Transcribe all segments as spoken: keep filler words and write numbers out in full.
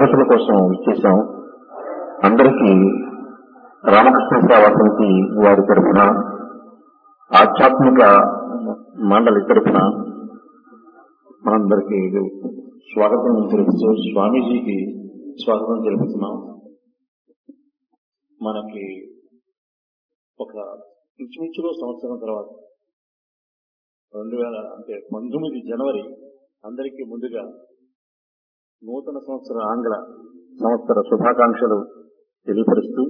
తరగతుల కోసం ఇచ్చేసాం. అందరికీ రామకృష్ణ సేవా సమితి వారి తరఫున, ఆధ్యాత్మిక మండలి తరఫున మనందరికీ స్వాగతం తెలుపుతూ స్వామీజీకి స్వాగతం తెలుపుతున్నాం. మనకి ఒక ఇంచుమించులో సంవత్సరం తర్వాత రెండు వేల అంటే పంతొమ్మిది జనవరి అందరికీ ముందుగా నూతన సంవత్సర ఆంగ్ల సంవత్సర శుభాకాంక్షలు తెలియపరుస్తూ,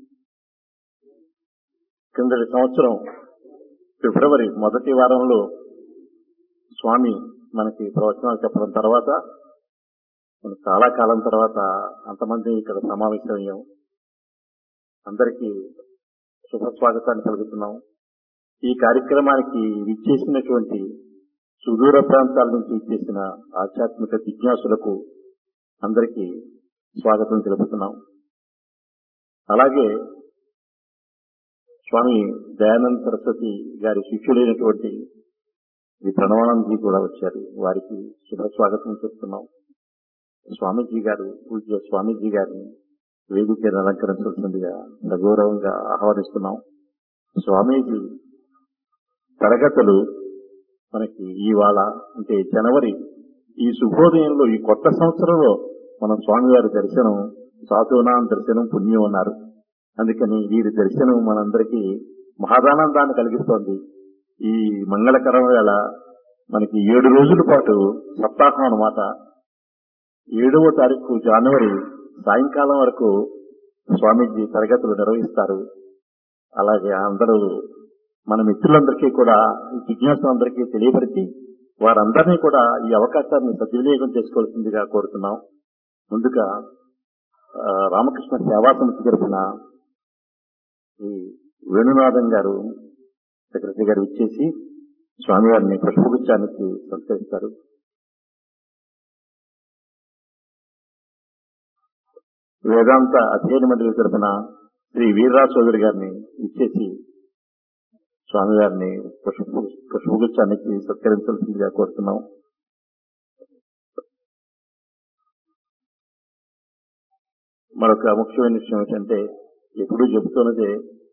కిందటి సంవత్సరం ఫిబ్రవరి మొదటి వారంలో స్వామి మనకి ప్రవచనాలు చెప్పడం తర్వాత మనం చాలా కాలం తర్వాత అంతమంది ఇక్కడ సమావేశమయ్యాం. అందరికీ శుభ స్వాగతాన్ని కలుగుతున్నాం. ఈ కార్యక్రమానికి విచ్చేసినటువంటి సుదూర ప్రాంతాల నుంచి ఇచ్చేసిన ఆధ్యాత్మిక జిజ్ఞాసులకు అందరికీ స్వాగతం తెలుపుతున్నాం. అలాగే స్వామి దయానంద సరస్వతి గారి శిష్యులైనటువంటి శ్రీ ప్రణవానందజీ కూడా వచ్చారు. వారికి శుభ స్వాగతం చెప్తున్నాం. స్వామీజీ గారు, పూజ్య స్వామీజీ గారిని వేదికను అలంకరించాల్సిందిగా సగౌరవంగా ఆహ్వానిస్తున్నాం. స్వామీజీ తరగతులు మనకి ఇవాళ అంటే జనవరి ఈ శుభోదయంలో ఈ కొత్త సంవత్సరంలో మనం స్వామివారి దర్శనం, సాధునాం దర్శనం పుణ్యం అన్నారు. అందుకని వీరి దర్శనం మనందరికీ మహదానందాన్ని కలిగిస్తోంది. ఈ మంగళకరం వేళ మనకి ఏడు రోజుల పాటు సప్తాహం అన్నమాట. ఏడవ తారీఖు జనవరి సాయంకాలం వరకు స్వామీజీ తరగతులు నిర్వహిస్తారు. అలాగే అందరూ మన మిత్రులందరికీ కూడా ఈ జిజ్ఞాసులందరికీ తెలియపరిచి వారందరినీ కూడా ఈ అవకాశాన్ని సద్వినియోగం చేసుకోవాల్సిందిగా కోరుతున్నాం. ముందుగా రామకృష్ణ సేవా సమితి తరఫున ఈ వేణునాథం గారు సెక్రటరీ గారు ఇచ్చేసి స్వామివారిని పుష్పగుచ్చానికి సత్కరిస్తారు. వేదాంత అధ్యయన మండలి తరఫున శ్రీ వీర్రాజ్ చౌదరి గారిని ఇచ్చేసి స్వామివారిని పుష్ప పుష్పగుచ్చానికి సత్కరించాల్సిందిగా కోరుతున్నాం. మరొక ముఖ్యమైన విషయం ఏంటంటే, ఎప్పుడూ చెబుతున్నదే,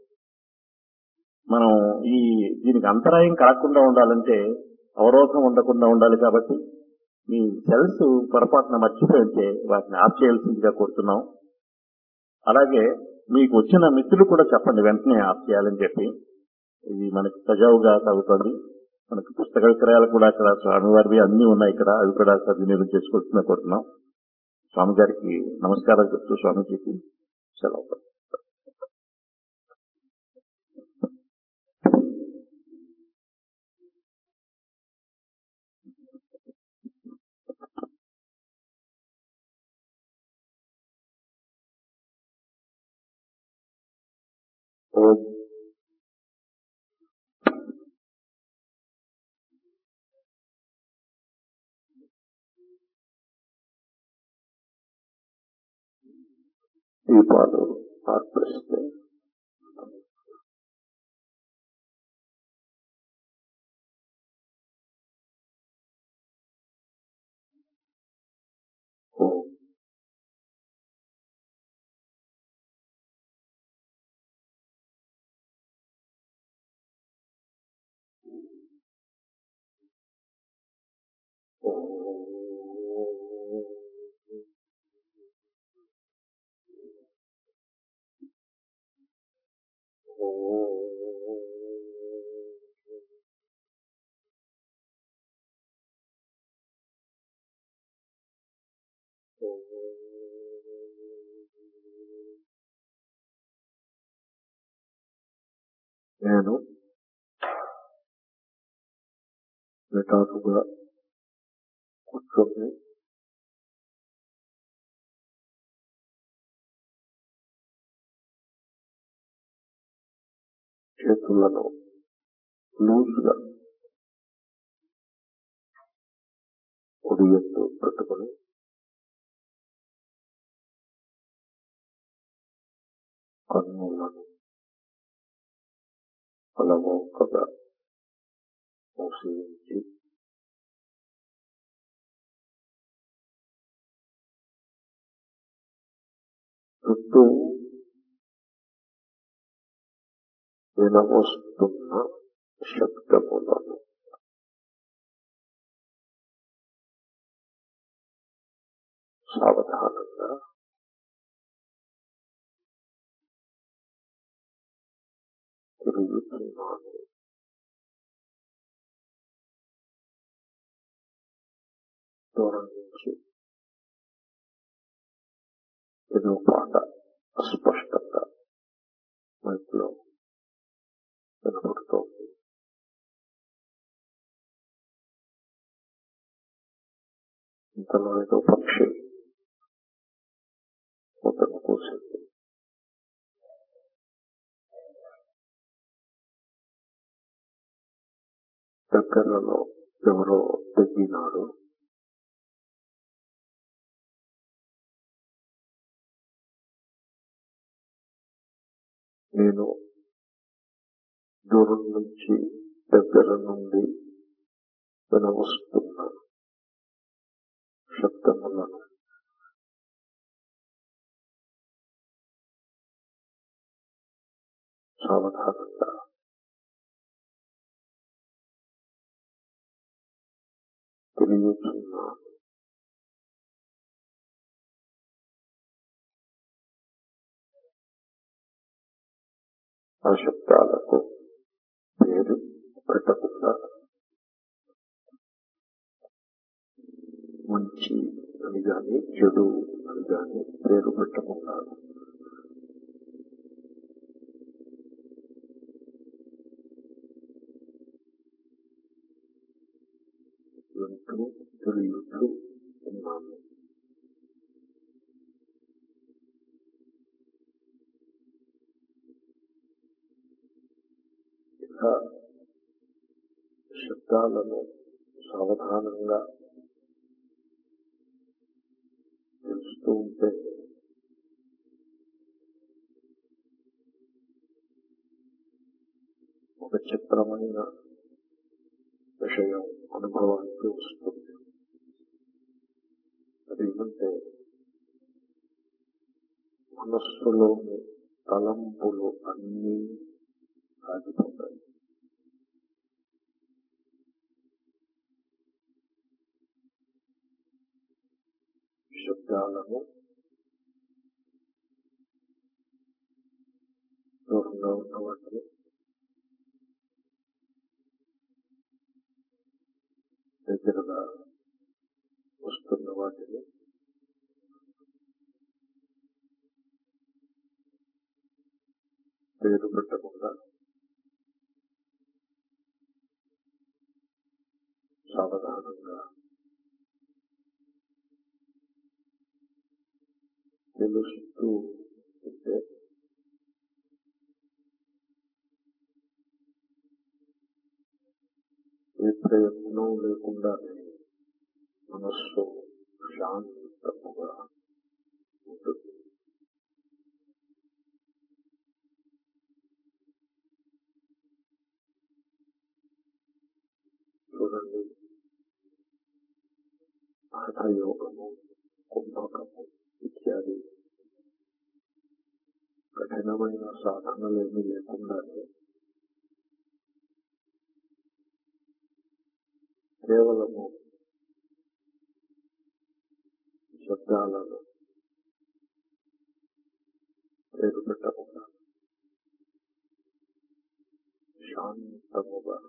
మనం ఈ దీనికి అంతరాయం కలగకుండా ఉండాలంటే అవరోధం ఉండకుండా ఉండాలి. కాబట్టి మీ సెల్స్ పొరపాటున మర్చిపోయింటే వాటిని ఆఫ్ చేయాల్సిందిగా కోరుతున్నాం. అలాగే మీకు వచ్చిన మిత్రులు కూడా చెప్పండి వెంటనే ఆఫ్ చేయాలని చెప్పి. ఇది మనకి సజావుగా సాగుతుంది. మనకి పుస్తక విక్రయాలు కూడా అక్కడ స్వామివారివి అన్ని ఉన్నాయి ఇక్కడ, అవి కూడా సద్వినియోగం చేసుకోవాల్సిందిగా కోరుతున్నాం. స్వామి గారికి నమస్కారాలు చెప్తూ స్వామీజీకి సెలవు. ఓం దీపాలు ఆర్పిస్తే నేను నిటారుగా కూర్చొని చేతులను లూజ్గా ఒడి ఎత్తు పెట్టుకుని కన్నులను అలవోకగా మూసి చుట్టూ వినవస్తున్న శబ్దములను సావధానంగా తిరుగుతున్నాను. దూరం నుంచి ఏదో పాట అస్పష్టంగా మైక్లో వినపడుతోంది. ఇంతలో ఏదో పక్షి ముద్దను కూసింది. దగ్గరలో ఎవరో తగ్గినాడు. నేను దూరం నుంచి దగ్గర నుండి వినవస్తున్న శబ్దములను సావధానంగా తిరుగుతున్నాను. ఆ శబ్దాలకు పేరు పెట్టకుండా మంచి అని గాని చెడు అని గాని పేరు పెట్టకుండా వింటూ తిరుగుతూ ఉన్నాను. ఇలా శబ్దాలను సావధానంగా తెలుస్తూ ఉంటే ఒక చిత్రమైన విషయం అనుభవానికి వస్తుంది. అదేమంటే మనస్సులోని తలంపులు అన్నీ ఆగిపోతాయి. శబ్దాలను దూరంగా ఉన్న వాటిని దగ్గరగా వస్తున్న వాటిని పేరు పెట్టకుండా సావధానంగా తెలుస్తూ ఉంటే ఏ ప్రయత్నం లేకుండానే మనస్సు శాంతముగా ఉంటుంది. చూడండి, హఠయోగము, కుంభకము ఇత్యాది కఠినమైన సాధనలేమీ లేకుండానే కేవలము శబ్దాలను పేరు పెట్టకుండా శాంతముగా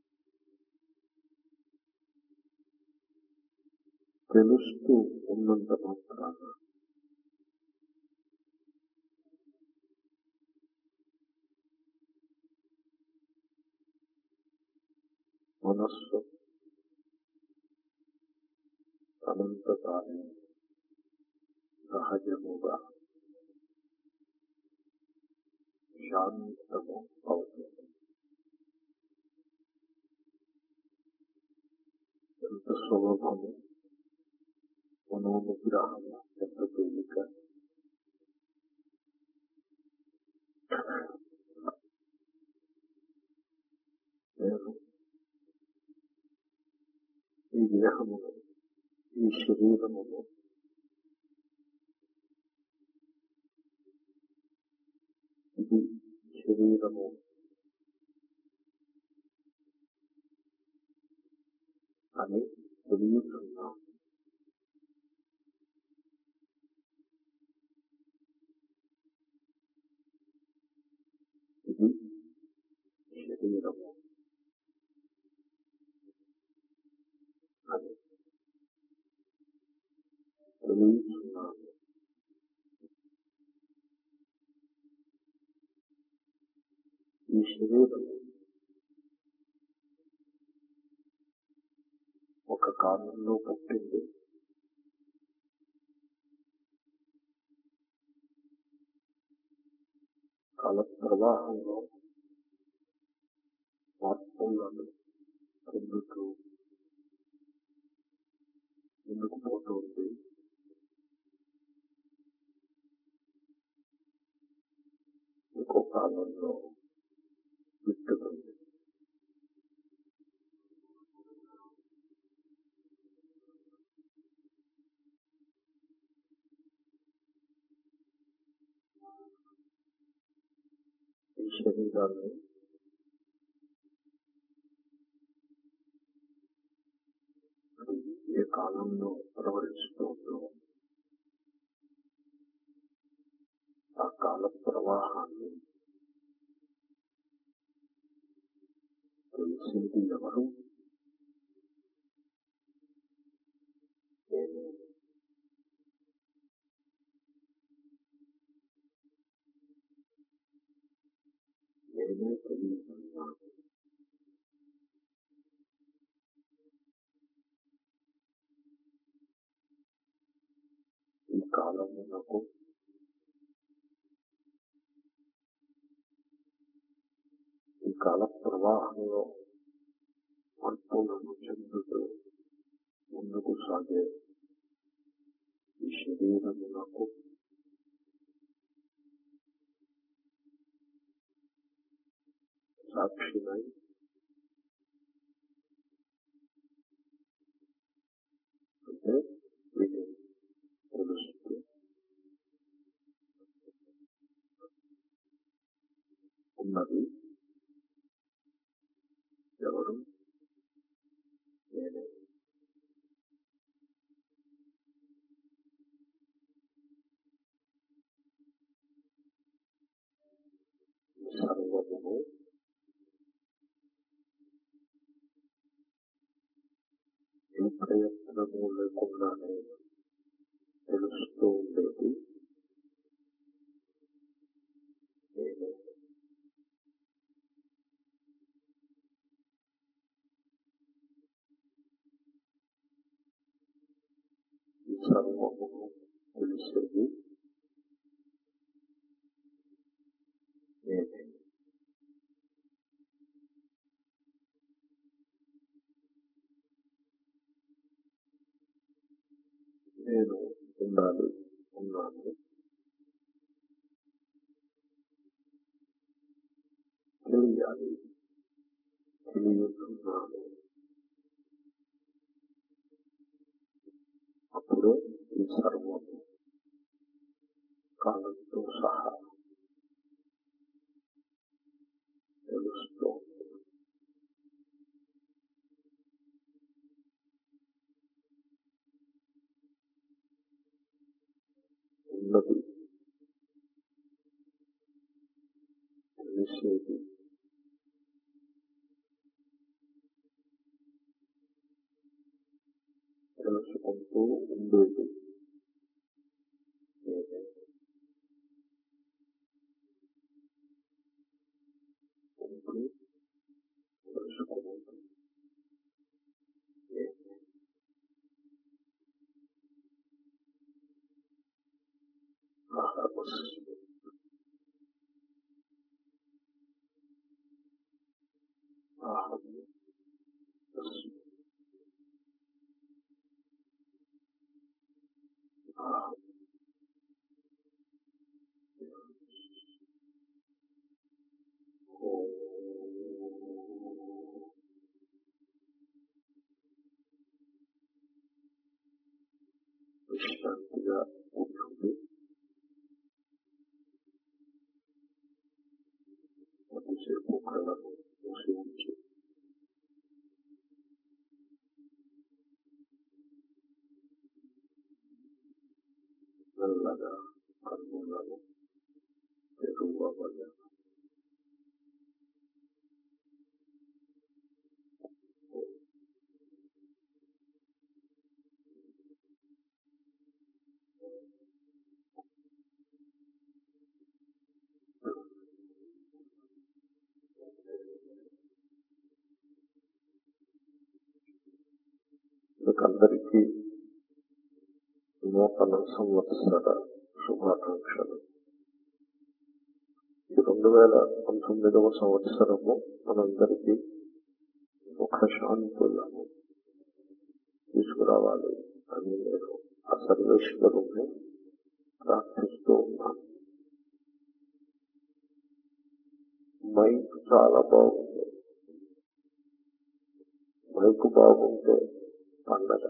తెలుస్తూ ఉన్నంత మాత్రాన మనస్సు తనంత తానే సహజముగా శాంతము అవుతుంది. ఎంత సులభము మనోనిగ్రహము, ఎంత తేలిక. నేను ఈ దేహమును, ఈ శరీరమును ఇది శరీరము అని తెలియచున్నాం. ఇది శరీరము అని తెలియచున్నాను. ఈ శరీరము ఒక కాలంలో పుట్టింది, కాల ప్రవాహంలో మార్పులను పొందుతూ ముందుకు పోతుంది. ఇంకో కాలంలో విట్టుతుంది. ఈ శరీరాన్ని అది ఏ కాలంలో ప్రవహిస్తుందో ఆ కాల ప్రవాహాన్ని తెలిసేది ఎవరు? నేనే. నేనే తెలియజేస్తున్నాను. ఈ కాలమునకు ఈ కాల ప్రవాహంలో మార్పులను చెందుతూ ముందుకు సాగే ఈ శరీరమునకు సాక్షినై అంటే విని తెలుస్తూ ఉన్నది ఎవరు? నేనే. ఈ సర్వమును ఏ ప్రయత్నము లేకుండానే తెలుస్తూ ఉండేది నేనే. ఈ సర్వమును తెలిసేది నేనే. నేను ఉండాలి, ఉన్నాను, తెలియాలి, తెలియచున్నాను. అప్పుడే ఈ సర్వము కాలంతో సహా తెలుస్తూ ఉన్నది తెలిసేది తెలుసుకుంటూ ఉండేది నేనే. ఉంటూ తెలుసుకునేది నేనే. అహమస్మి. అహం అస్మి. అహం ఓం. విశ్రాంతిగా ఉంటుంది. కొద్దిసేపు కళ్ళను మూసి ఉంచి మెల్లగా కన్నులను తెరువవలెను. మీకందరికీ నూతన సంవత్సర శుభాకాంక్షలు. ఈ రెండు వేల పంతొమ్మిదవ సంవత్సరము మనందరికీ సుఖశాంతులను తీసుకురావాలి అని నేను ఆ సర్వేశ్వరుణ్ణి ప్రార్థిస్తూ ఉన్నాను. మైక్ చాలా బాగుంది. మైకు బాగుంటే పండగ,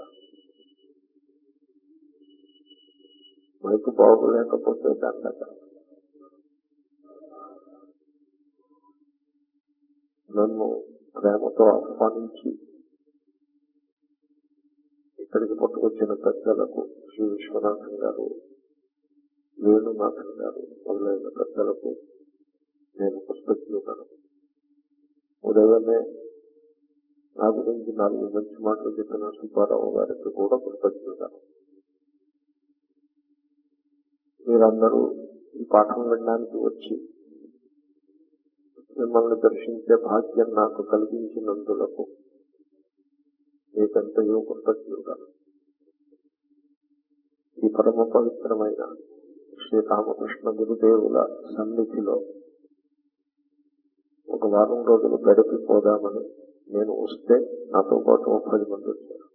మైకు బాగులేకపోతే దండగ. నన్ను ప్రేమతో ఆహ్వానించి ఇక్కడికి పట్టుకొచ్చిన పెద్దలకు, శ్రీ విశ్వనాథన్ గారు, వేణునాథన్ గారు మొదలైన పెద్దలకు నేను కృతజ్ఞతను. ఉదయమే నా గురించి నాలుగు మంచి మాటలు చెప్పిన సుబ్బారావు గారికి కూడా కృతజ్ఞతను. మీరందరూ ఈ పాఠం వినడానికి వచ్చి మిమ్మల్ని దర్శించే భాగ్యం నాకు కలిగించినందులకు మీకంతయో కృతజ్ఞతను. ఈ పరమ పవిత్రమైన శ్రీరామకృష్ణ గురుదేవుల సన్నిధిలో ఒక వారం రోజులు గడిపిపోదామని నేను వస్తే నాతో పాటు పది మంది వచ్చారు.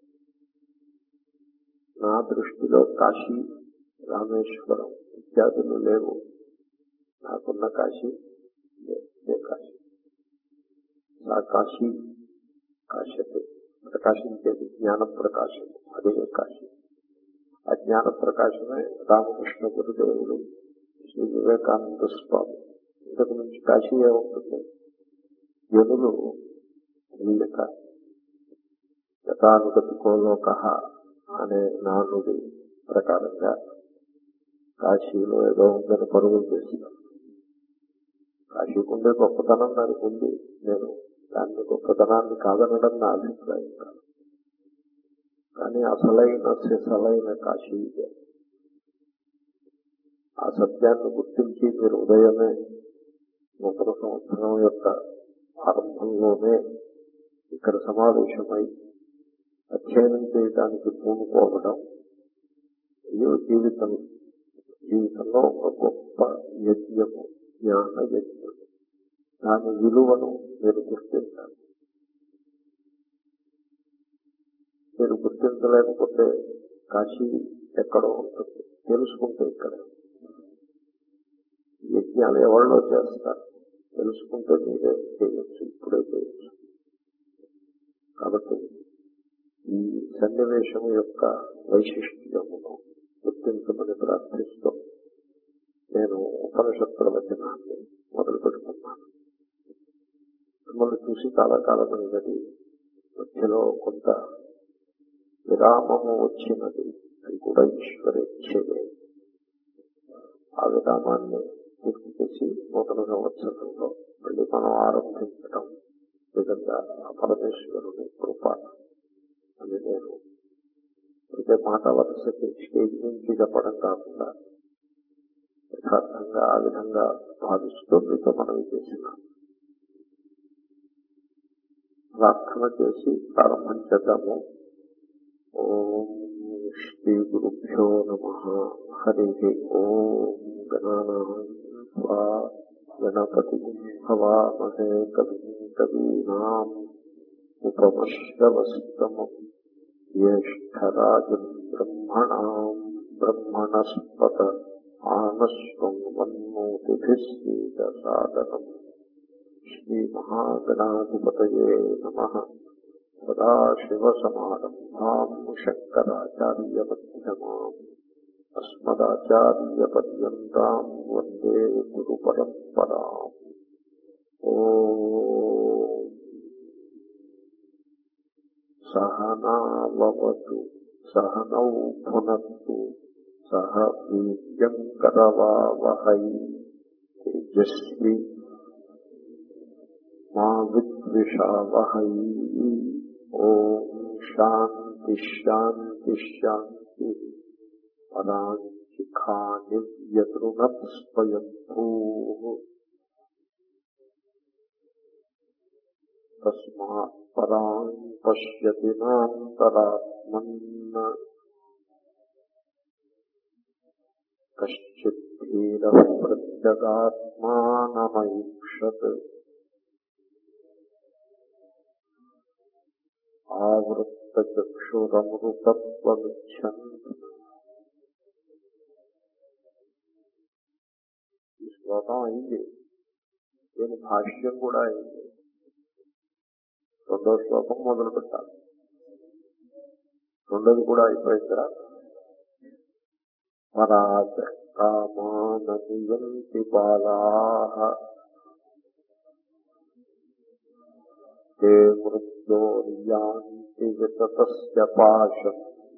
నా దృష్టిలో కాశీ, రామేశ్వరం ఇత్యాదులు లేవు. నాకున్న కాశీ ఇదే కాశీ. ఆ కాశీ కాశ్యతే, ప్రకాశించేది జ్ఞాన ప్రకాశం, అదే కాశీ. ఆ జ్ఞాన ప్రకాశమే రామకృష్ణ గురుదేవులు, శ్రీ వివేకానంద స్వామి. ఇంతకు నుంచి కాశీ ఏముంటుంది? జనులు వీళ్ళక యథానుగతికోలోక అనే నానుడి ప్రకారంగా కాశీలో ఏదో ఉందని పరుగులు చేసినాం. కాశీకుండే గొప్పతనం దానికి ఉంది. నేను దాన్ని గొప్పతనాన్ని కాదనడం నా అభిప్రాయం కాదు. కానీ అసలైన సిసలైన కాశీ ఇదే. ఆ సత్యాన్ని గుర్తించి మీరు ఉదయమే నూతన సంవత్సరం యొక్క ఆరంభంలోనే ఇక్కడ సమావేశమై అధ్యయనం చేయడానికి పూనుకోవడం ఇది జీవితం జీవితంలో ఒక గొప్ప యజ్ఞము, జ్ఞాన యజ్ఞము. దాని విలువను మీరు గుర్తించాలి. మీరు గుర్తించలేకపోతే కాశీ ఎక్కడో ఉంటుంది, తెలుసుకుంటే ఇక్కడ. యజ్ఞాలు ఎవరిలో చేస్తారు, తెలుసుకుంటే మీరే చేయొచ్చు, ఇప్పుడే చేయొచ్చు. కాబట్టి ఈ సన్నివేశం యొక్క వైశిష్ట్యమును గుర్తించమని ప్రార్థిస్తూ నేను ఉపనిషత్ ప్రవచనాన్ని మొదలు పెడుతున్నాను. మిమ్మల్ని చూసి చాలా కాలమైనది, మధ్యలో కొంత విరామము వచ్చినది. అది కూడా ఈశ్వరేచ్ఛయే. ఆ విరామాన్ని పూర్తి చేసి నూతన సంవత్సరంలో మళ్ళీ మనం ఆరంభించడం విధంగా ఆ పరమేశ్వరుని కృప అని నేను అయితే మాట వరుసకి స్టేజ్ నుంచి చెప్పడం కాకుండా యథార్థంగా ఆ విధంగా భావిస్తూ మీతో మనవి చేసిన ప్రార్థన చేసి ప్రారంభం చేద్దాము. ఓం శ్రీ గురుభ్యో నమః. హరి ఓం. గణానాం గణపతి హవామహే కవిం కవీనాం ఉపమశ్రవస్తమం జ్యేష్ఠరాజం బ్రహ్మణాం బ్రహ్మణస్పత ఆనస్వం వన్మోతిభిస్సీదసాదనం. శ్రీమహాగణాధిపతయే నమః. సదాశివసమారంభాం శంకరాచార్యమధ్యమాం అస్మదాచార్యపర్యంతాం వందే గురుపరంపరాం. ఓం సహనావతు సహనౌ భునత్తు సహ వీర్యం కరవావహై తేజస్వి మా విద్విషావహై. ఓం శాంతి శాంతి శాంతి. పరాంచిఖాని వ్యతృణత్ స్వయంభూ తస్మాత్ పరాం పశ్యతి నాంతరాత్మన్ కశ్చిత్ ధీరః ప్రత్యగాత్మానమైక్షత్. ఆవృత్తచక్షురమృతత్వమిచ్చన్. ఈ శ్లోకం అయింది, దీని భాష్యం కూడా అయింది. రెండో శ్లోకం మొదలు పెట్టాలి. రెండోది కూడా అయిపోయిందిరా. పరాగ కామాననియంతి బాలాః తే మృత్యోర్యాంతి వితతస్య పాశం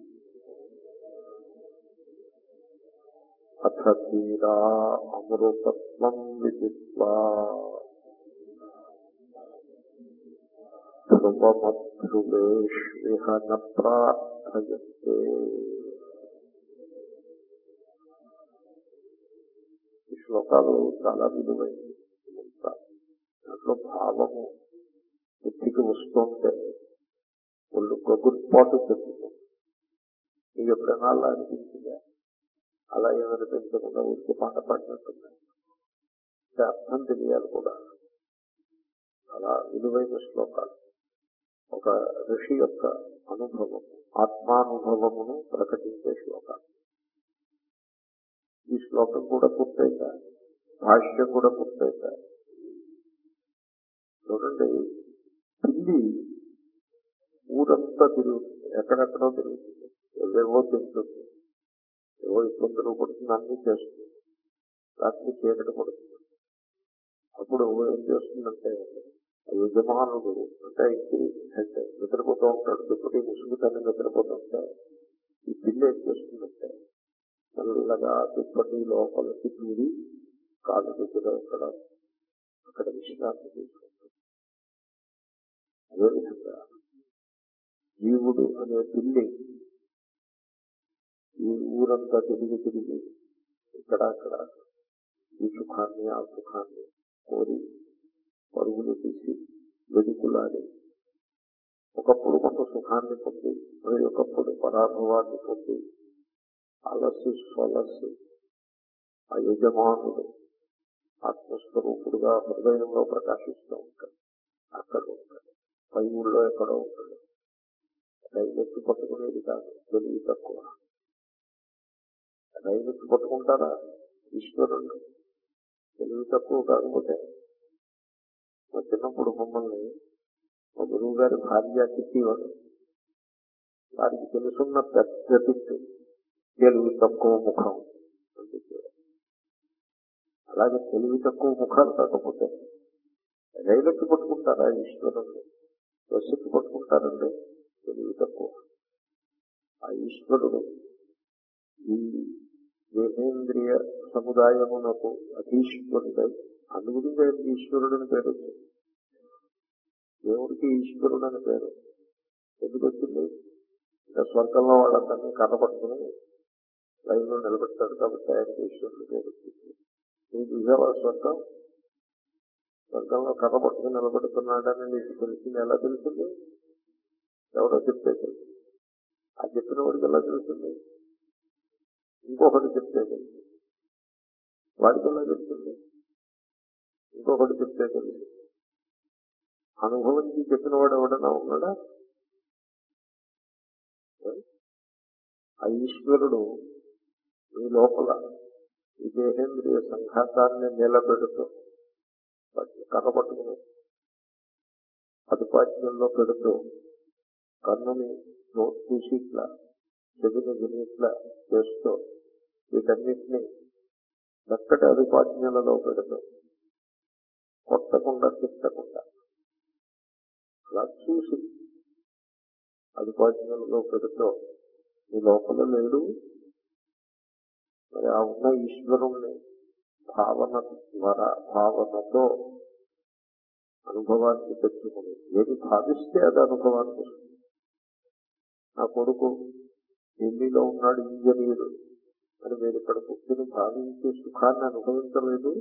అథ ధీరా అమృతత్వం విదిత్వా ధ్రువమధ్రువేష్విహ న ప్రార్థయంతే. ఈ శ్లోకాలు చాలా విలువైనవి. దాంట్లో భావము బుద్ధికి వస్తుంటే వాళ్ళు గగుర్పాటు చెప్తుంది. మీకు ఎప్పుడైనా అలా అనిపించిందా? అలా ఏమైనా పెంచకుండా ఊరికి పాట పాడినట్టుంది. అంటే అర్థం తెలియాలి కూడా. చాలా విలువైన శ్లోకాలు. ఒక ఋషి యొక్క అనుభవం, ఆత్మానుభవమును ప్రకటించే శ్లోకాలు. ఈ శ్లోకం కూడా పూర్తయితా, భాష్యం కూడా పూర్తయితా. చూడండి, పిల్లి ఊరంతా తిరుగుతుంది, ఎక్కడెక్కడో తిరుగుతుంది, ఏవేవో తింటుంది, ఏవో ఇబ్బందులు పడుతుంది, అన్నీ చేస్తుంది. రాత్రి చీకటి పడుతుంది. అప్పుడు ఏం చేస్తుందంటే యజమానుడు అంటే ఇంటి హెడ్ నిద్రపోతూ ఉంటాడు. దుప్పటి ముసుగుతాన్ని నిద్రపోతూ ఉంటే ఈ పిల్లి ఏం చేస్తుందంటే మెల్లగా దుప్పటి లోపలికి దూరి కాలు దగ్గర అక్కడ అక్కడ విశ్రాంతి తీసుకుంటుంది. అదేవిధంగా జీవుడు అనే పిల్లి ఈ ఊరంతా తిరిగి తిరిగి ఇక్కడ అక్కడ ఈ సుఖాన్ని ఆ సుఖాన్ని కోరి పరుగులు తీసి వెదుకులాడి ఒకప్పుడు కొంత సుఖాన్ని పొంది మరి ఒకప్పుడు పరాభవాన్ని పొంది అలసి స్వలసి ఆ యజమానుడు ఆత్మస్వరూపుడుగా హృదయంలో ప్రకాశిస్తూ ఉంటాడు. అక్కడ ఉంటాడు, పై ఊళ్ళో ఎక్కడో ఉంటాడు. రైలెత్తి పట్టుకునేది కాదు, తెలివి తక్కువ. రైలెత్తి పట్టుకుంటారా ఈశ్వరుడు? తెలివి తక్కువ కాకపోతే మా చిన్నప్పుడు మమ్మల్ని మా గురువు గారి భార్య తిట్టేవాడు. వారికి తెలుసున్న పెద్ద తిట్టు తెలివి తక్కువ ముఖం అని చెప్పేవాడు. అలాగే తెలివి తక్కువ ముఖాలు కాకపోతే రైలెక్కి పట్టుకుంటారా ఈశ్వరుణ్ణి? బస్సుకి పట్టుకుంటారండి, తెలివి తక్కువ. ఆ ఈశ్వరుడు ఈ దేహేంద్రియ సముదాయమునకు అధీశ్వరుడై, అందుగురించి ఆయనకి ఈశ్వరుడని పేరు వచ్చింది. దేవుడికి ఈశ్వరుడు అని పేరు ఎందుకు వచ్చింది? ఇంకా స్వర్గంలో వాళ్ళందరినీ కర్ర పట్టుకుని లైన్లో నిలబెట్టాడు కాబట్టి ఆయనకి ఈశ్వరుడు పేరు వచ్చింది. నీకు విజయవాడ స్వర్గం, స్వర్గంలో కర్ర పట్టుకుని నిలబెడుతున్నాడని నీకు తెలిసింది. ఎలా తెలిసింది? ఎవరో చెప్తే తెలిసింది. ఆ చెప్పిన వాడికి ఎలా తెలిసింది? ఇంకొకటి చెప్తే తెలిసింది. వాడికి ఎలా తెలిసింది? ఇంకొకటి చెప్తే తెలిసింది. అనుభవించి చెప్పిన వాడు ఎవడన్నా ఉన్నాడా? ఆ ఈశ్వరుడు ఈ లోపల ఈ దేహేంద్రియ సంఘాతాన్ని నిలబెడుతూ కనబట్టుకుని అదుపాజ్యంలో పెడుతూ కన్నుని చూసి ఇట్లా చెవిని విని ఇట్లా చేస్తూ వీటన్నిటినీ చక్కటి అదుపాజ్ఞలలో పెడుతూ కొట్టకుండా తిట్టకుండా అలా చూసి అది పాటినలో పెడుతూ మీ లోపల లేడు, మరి ఆ ఉన్న ఈశ్వరుణ్ణి భావన ద్వారా భావనతో అనుభవానికి తెచ్చుకుని ఏది భావిస్తే అది అనుభవానికి వస్తుంది. నా కొడుకు ఢిల్లీలో ఉన్నాడు ఇంజనీరు అని మీరు ఇక్కడ కూర్చొని భావించే సుఖాన్ని అనుభవించలేదు.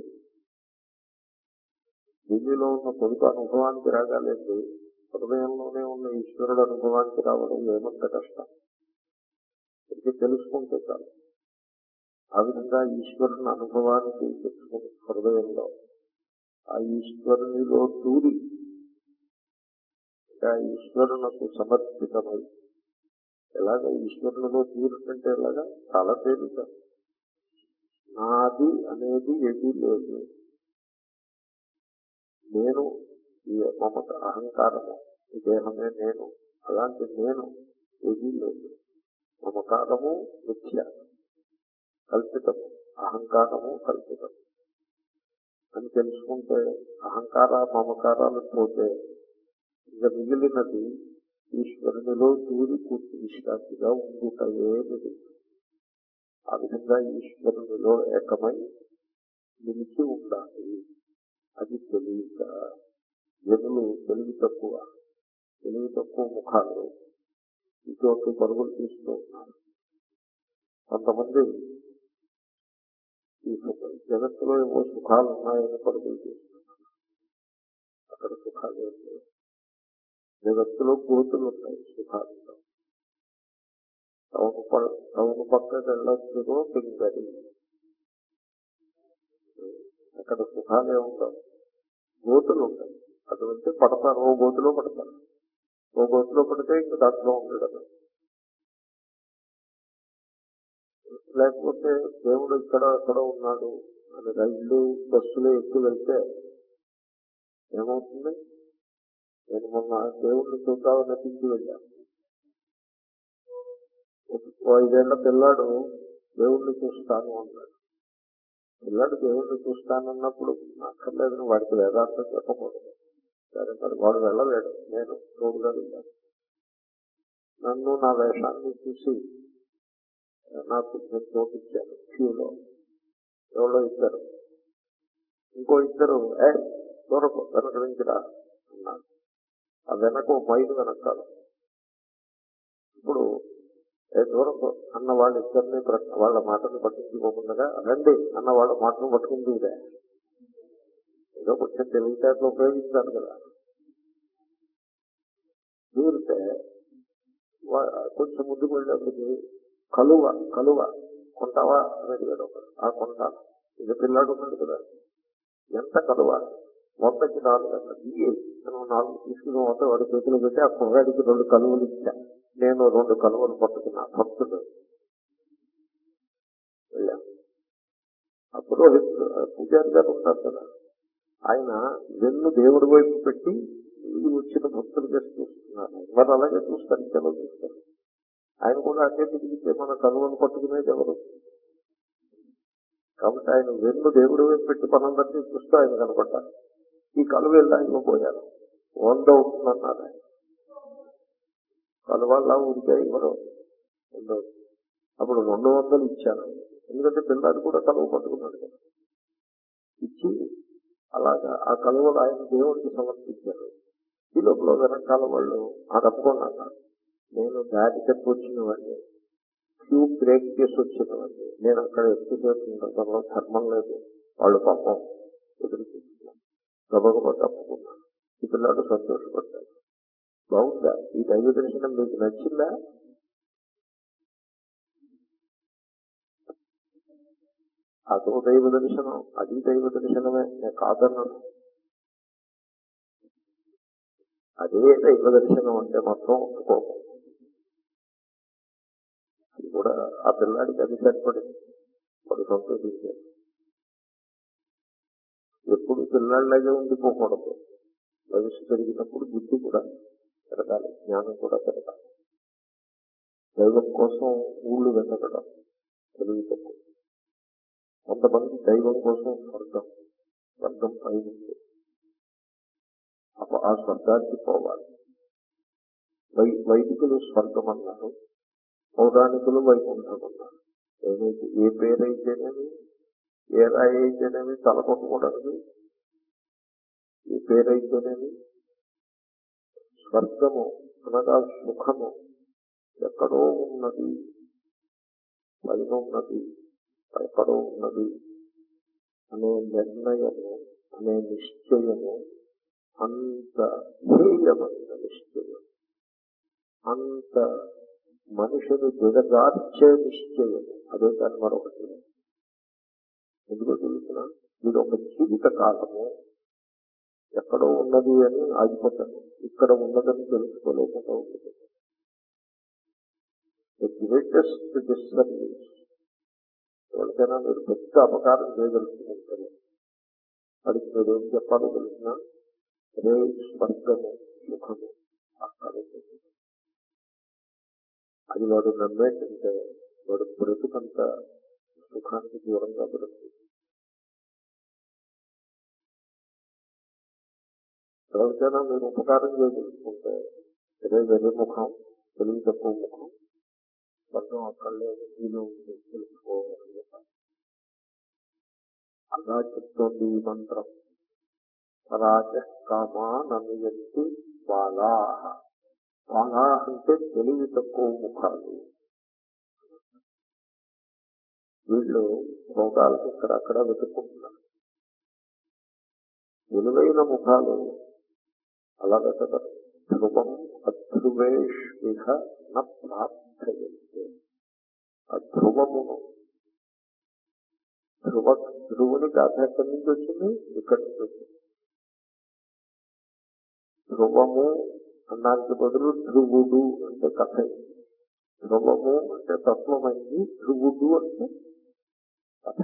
ఢిల్లీలో ఉన్న కొడుకు అనుభవానికి రాగాలండి, హృదయంలోనే ఉన్న ఈశ్వరుడు అనుభవానికి రావడం ఏమంత కష్టం. ఇది తెలుసుకుంటే చాలు. ఆ విధంగా ఈశ్వరుని అనుభవానికి తెచ్చుకుని హృదయంలో ఆ ఈశ్వరునిలో దూరి ఆ ఈశ్వరునకు సమర్పితమై ఎలాగ ఈశ్వరునిలో దూరుతుంటే ఎలాగా చాలా తేలిక. నాది అనేది ఏది లేదు, నేను ఈ మమత అహంకారము ఈ దేహమే నేను, అలాంటి నేను ఏదీ లేదు. మమకారము మిథ్య కల్పితము, అహంకారము కల్పితము అని తెలుసుకుంటే అహంకార మమకారాలు పోతే ఇక మిగిలినది ఈశ్వరునిలో దూరి పూర్తి విశ్రాంతిగా ఉండుటయే మిగిలి. ఆ విధంగా ఈశ్వరునిలో ఏకమై నిలిచి ఉండాలి. అది తెలియక జనులు తెలివి తక్కువ తెలివి తక్కువ ముఖాలు ఇటువంటి పరుగులు తీస్తూ ఉన్నారు. కొంతమంది ఈ జగత్తులో ఏవో సుఖాలు ఉన్నాయని పరుగులు తీస్తున్నారు. అక్కడ సుఖాలు ఏంటి? జగత్తులో గోతులు ఉన్నాయి, సుఖాలు టౌన్ టౌన్ పక్కకి వెళ్ళొచ్చునో పింగడి, అక్కడ సుఖాలే ఉంటాయి. గోతులు ఉంటాయి, అటువంటి పడతారు. ఓ గోతులో పడతారు, ఓ గోతులో పడితే ఇంక దాంట్లో ఉండడం. లేకపోతే దేవుడు ఇక్కడ అక్కడ ఉన్నాడు అని రైళ్లు బస్సులు ఎక్కువ వెళ్తే ఏమవుతుంది? నేను మొన్న దేవుడిని చూద్దామని నటించి వెళ్ళాను. ఓ ఐదేళ్ల పిల్లాడు దేవుడిని చూస్తాను అన్నాడు. పిల్లాడు దేవుడిని చూస్తానన్నప్పుడు అక్కర్లేదని వాడికి వేదాంతం చెప్పకూడదు. సరే మరి వాడు వెళ్ళలేడు, నేను తోడుగా వెళ్ళాను. నన్ను నా వేషాన్ని చూసి నాకు నేను చోటిచ్చాను క్యూలో. ఎవరో ఇద్దరు, ఇంకో ఇద్దరు ఏ దూరకు వెనక నుంచి రా అన్నారు. ఆ వెనక మైలు వెనకాలి. ఇప్పుడు ఏ దూరకు అన్న వాళ్ళ ఇద్దరిని వాళ్ళ మాటను పట్టించుకోకుండా రండి అన్న వాళ్ళ మాటను పట్టుకుంటుందే. ఏదో కొంచెం తెలివితేటలు ఉపయోగించాలి కదా. దూరితే కొంచెం ముందుకు వెళ్ళేప్పటికి కలువ కలువ కొంటావా అని అడిగాడు ఒకడు. ఆ కొంటా. ఇక పిల్లాడు ఉన్నాడు కదా, ఎంత కలువ? వందకి నాలుగు అన్నది. నేను నాలుగు తీసుకుని వంద వాడి చేతులు పెట్టి ఆ కుర్రాడికి రెండు కలువలు ఇచ్చా. నేను రెండు కలువలు పట్టుకున్నా. భక్తుడు వెళ్ళాను. అప్పుడు పూజారి గారు ఉంటారు కదా, ఆయన వెన్ను దేవుడి వైపు పెట్టి వచ్చిన భక్తులు చేసి చూస్తున్నారు. మరి అలాగే చూస్తారు, ఇంకెలా చూస్తారు. ఆయన కూడా అన్నీ తిరిగితే మన కనుగొని పట్టుకునేది ఎవరు? కాబట్టి ఆయన వెన్ను దేవుడి వైపు పెట్టి పనందరినీ చూస్తూ ఆయన కనపడ్డారు. ఈ కలువ వెళ్ళి ఇవ్వబోయారు. వంద అవుతుందన్నారు ఆయన. కలువల్లా ఊరికే ఇవ్వరు. అప్పుడు రెండు వందలు ఇచ్చాను. ఎందుకంటే పిల్లాడు కూడా కలువ పట్టుకున్నాడు కదా. ఇచ్చి అలాగా ఆ కలువలు ఆయన దేవుడికి సమర్పించారు. ఈ లోపల వెనకాల వాళ్ళు ఆ తప్పకుండా నేను దాటి చెప్పి వచ్చిన వాడిని, క్యూ బ్రేక్ చేసి వచ్చిన వాడిని, నేను అక్కడ ఎక్కువసేపు ఉండటంలో ధర్మం లేదు, వాళ్ళు పాపం ఎదురు చూస్తున్నాను, గబగబా తప్పుకున్నాను. ఈ పిల్లాడు సంతోషపడ్డాడు. బాగుందా ఈ దైవ దర్శనం? మీకు నచ్చిందా? అదో దైవ దర్శనం, అది దైవ దర్శనమే, నేను కాదన్నాను. అదే దైవ దర్శనం అంటే మొత్తం ఒప్పుకోము. అది కూడా ఆ పిల్లాడికి అది సరిపడింది, వాడు సంతోషించాడు. ఎప్పుడు పిల్లాడిలాగే ఉండిపోకూడదు. వయసు పెరిగినప్పుడు బుద్ధి కూడా పెరగాలి, జ్ఞానం కూడా పెరగాలి. దైవం కోసం ఊళ్ళు వెతకడం తెలివి తక్కువ. కొంతమంది దైవం కోసం స్వర్గం స్వర్గం పైన అప్పుడు ఆ స్వర్గానికి పోవాలి. వై వైదికులు స్వర్గం అన్నారు, పౌరాణికులు వైకుంఠం అన్నారు. ఏమైతే ఏ పేరైతేనేమి, ఏ రాయి అయితేనేమి తలకొట్టకూడదు. ఏ పేరైతేనేమి స్వర్గము అనగా సుఖము ఎక్కడో ఉన్నది, పైన ఉన్నది, ఎక్కడో ఉన్నది అనే నిర్ణయము, అనే నిశ్చయము అంత హేయమైన నిశ్చయం, అంత మనుషులు దిగజార్చే నిశ్చయము. అదే కానీ మరొకటి ఎందుకో తెలుసిన, ఇది ఒక జీవిత కాలము ఎక్కడో ఉన్నది అని ఆగిపోతాను, ఇక్కడ ఉన్నదని తెలుసుకోలేకుండా ఉంటుంది. గ్రేటెస్ట్ డిస్సర్వీస్ ఎవరికైనా మీరు పెద్ద అపకారం చేయగలుగుతుంటారు. అది మీరు ఏం చెప్పాలో తెలిసిన రే స్వర్గము సుఖము అక్కడ అది వాడు నమ్మేటంటే వాడు బ్రతుకంత సుఖానికి దూరంగా బ్రతుకు. ఎవరికైనా మీరు ఉపకారం చేయగలుగుతుంటే అదే వెర్రి ముఖం, తెలివి తక్కువ ముఖం, స్వర్గం అక్కడ లేదు, వీలు తెలుసుకోవాలి. అలా చెప్తోంది ఈ మంత్రం. రాజ కామా నమియంతి బాలా. బాలా అంటే తెలివి తక్కువ ముఖాలు. వీళ్ళు భోగాలకు ఇక్కడ అక్కడ వెతుక్కుంటున్నారు. విలువైన ముఖాలు అలా వెతకరు. ధ్రువం అధ్రువేష్విహ న ప్రాప్తయంతే. ఆ ధ్రువమును, ధ్రువ ధ్రువుని గాథ ఎక్కడి నుంచి వచ్చింది? ఇక్కడి నుంచి వచ్చింది. ధ్రువము అన్నానికి బదులు ధ్రువుడు అంటే కథ. ధ్రువము అంటే తత్వమైంది, ధ్రువుడు అంటే కథ.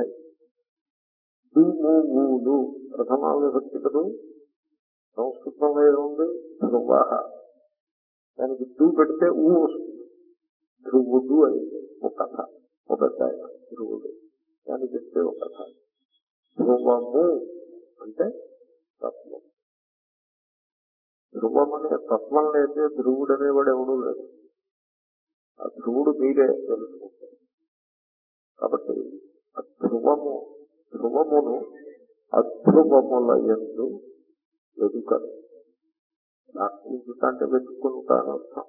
ధూమువులు ప్రథమా విభక్తి కదు. సంస్కృతంలో ఏముంది? ధ్రువ. దానికి ధూ పెడితే ఊ వస్తుంది. ధ్రువుడు అయింది ఒక కథ, ఒక ఆయన ధ్రువుడు. దాన్ని చెప్తే ఒక కథ. ధ్రువము అంటే తత్వం. ధ్రువం అనే తత్వం లేదే ధ్రువుడు అనేవాడు ఎవడూ లేదు. ఆ ధ్రువుడు మీరే తెలుసుకుంటారు. కాబట్టి ఆ ధ్రువము, ధ్రువమును అధ్రువముల యందు వెతుకరు. అంటే వెతుక్కుంటాను అర్థం.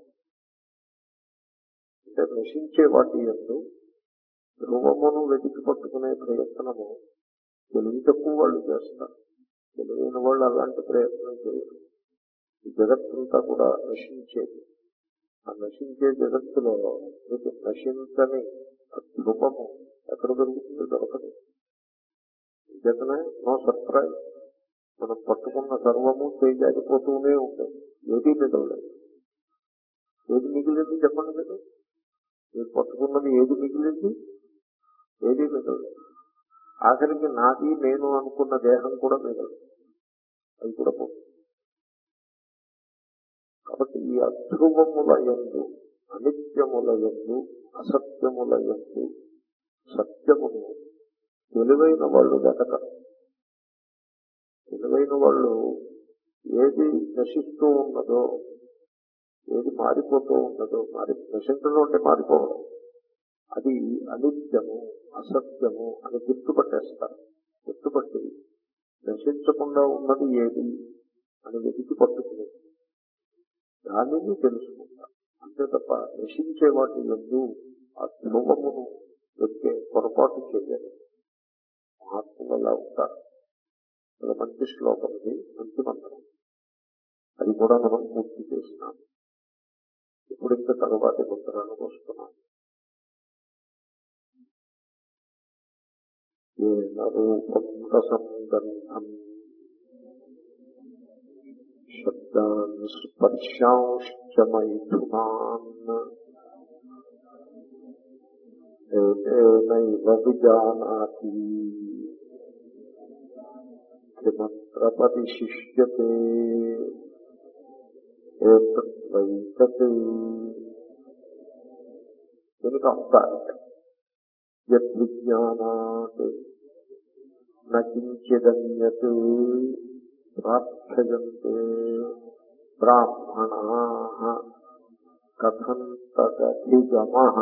అంటే నశించే వాటి యందు ధ్రువమును వెతికి పట్టుకునే ప్రయత్నము తెలివి తక్కువ వాళ్ళు చేస్తారు. తెలివైన వాళ్ళు అలాంటి ప్రయత్నం చేయరు. ఈ జగత్తంతా కూడా నశించేది. ఆ నశించే జగత్తులో మీకు నశించని ధ్రువము ఎక్కడ దొరుకుతుంది? దొరకదు. జగనే నో సర్ప్రైజ్. మనం పట్టుకున్న సర్వము చేజారిపోతూనే ఉంటుంది. ఏదీ మిగలలేదు. ఏది మిగిలింది చెప్పండి కదా. మీరు పట్టుకున్నది ఏది మిగిలింది? ఏదీ మిగలలేదు. ఆఖరికి నాది నేను అనుకున్న దేహం కూడా మిగలదు. అది కూడా పోతుంది. కాబట్టి ఈ అధ్రువముల యందు, అనిత్యముల యందు, అసత్యముల యందు సత్యమును తెలివైన వాళ్ళు వెతకరు. తెలివైన వాళ్ళు ఏది నశిస్తూ ఉన్నదో, ఏది మారిపోతూ ఉన్నదో, మారి నశించడం అంటే మారిపోవడం, అది అనిత్యము అసత్యము అని గుర్తుపట్టేస్తారు. గుర్తుపట్టి నశించకుండా ఉన్నది ఏది అని వెతికి పట్టుకుని దానిని తెలుసుకుంటారు. అంతే తప్ప నశించే వాటి యందు ఆ ధ్రువమును వెతికే పొరపాటు చేయాలి. మహాత్ములు అలా ఉంటారు. అది మంచి శ్లోకం, ఇది మంచి మంత్రం. అది కూడా మనం పూర్తి చేసినాం. ఇప్పుడు ఇంకా తరువాతి మంత్రానికి వస్తున్నాం. ఏన రూపం రసం గంధం శబ్దాన్ స్పర్శాంశ్చ మైథునాన్ ఏతేనైవ విజానాతి కిమత్ర పరిశిష్యతే ఏతద్వైతత్. దీనికి అవతారిక. యద్విజ్ఞానాత్ న కించిదన్యత్ ప్రార్థయంతే బ్రాహ్మణాః కథం తదధిగమః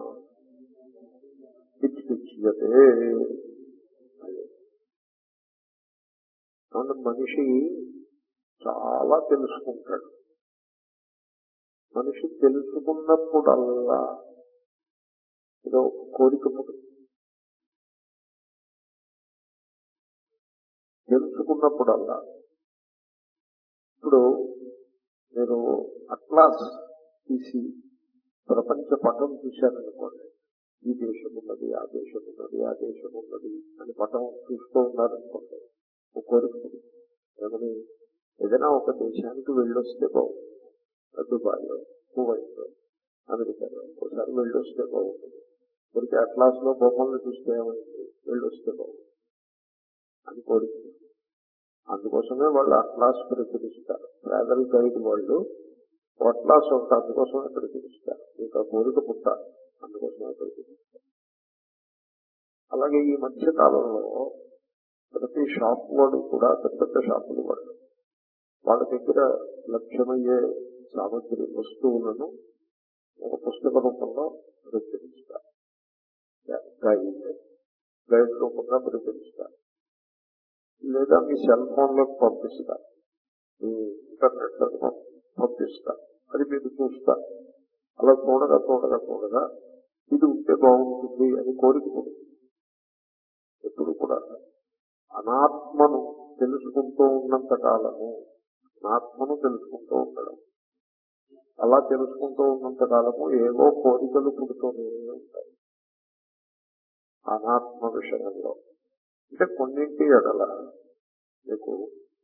ఇత్యుచ్యతే. కాబట్టి మనిషి చాలా తెలుసుకుంటాడు. మనిషి తెలుసుకున్నప్పుడల్లా ఏదో కోరిక పుడుతుంది. తెలుసుకున్నప్పుడల్లా ఇప్పుడు మీరు అట్లాస్ తీసి ప్రపంచ పటం చూశారనుకోండి, ఈ దేశం ఉన్నది, ఆ దేశం ఉన్నది, ఆ దేశం ఉన్నది అని పటం చూస్తూ ఉన్నారనుకోండి, ఒక కోరిక పుడుతుంది. ఏమని, ఏదైనా ఒక దేశానికి వెళ్ళొస్తే బాగుంటుంది. దుబాయ్లో, కువైట్లో, అమెరికాలో ఒకసారి వెళ్ళొస్తే బాగుంటుంది. కొరికి అట్లాస్ లో బొమ్మలను చూస్తే ఏమైంది, వెళ్ళొస్తే బాగుంటుంది అని కోరుతుంది. అందుకోసమే వాళ్ళు అట్లాస్ ప్రచురిస్తారు. ట్రావెల్ గైడ్ వాళ్ళు అట్లాస్ ఉంటారు, అందుకోసమే ప్రచురిస్తారు. ఇంకా కోరిక పుట్టాలి, అందుకోసమే ప్రచురిస్తారు. అలాగే ఈ మధ్య కాలంలో ప్రతి షాప్ వాడు కూడా పెద్ద పెద్ద షాపులు వాళ్ళు వాళ్ళ దగ్గర లక్ష్యమయ్యే సామగ్రి వస్తువులను ఒక పుస్తక రూపంలో ప్రచురిస్తారు. గైడ్ గైడ్ రూపంగా ప్రచురిస్తారు. లేదా మీ సెల్ ఫోన్లకు పంపిస్తారు, మీ ఇంటర్నెట్ పంపిస్తారు. అది మీరు చూస్తారు. అలా చూడగా చూడగా చూడగా ఇది ఉంటే బాగుంటుంది అని కోరుకుంటుంది. ఎప్పుడు కూడా అనాత్మను తెలుసుకుంటూ ఉన్నంత కాలము అనాత్మను తెలుసుకుంటూ ఉండడం, అలా తెలుసుకుంటూ ఉన్నంత కాలము ఏవో కోరికలు పుడుతూనే ఉంటాయి. అనాత్మ విషయంలో అంటే కొన్నింటి ఎడల మీకు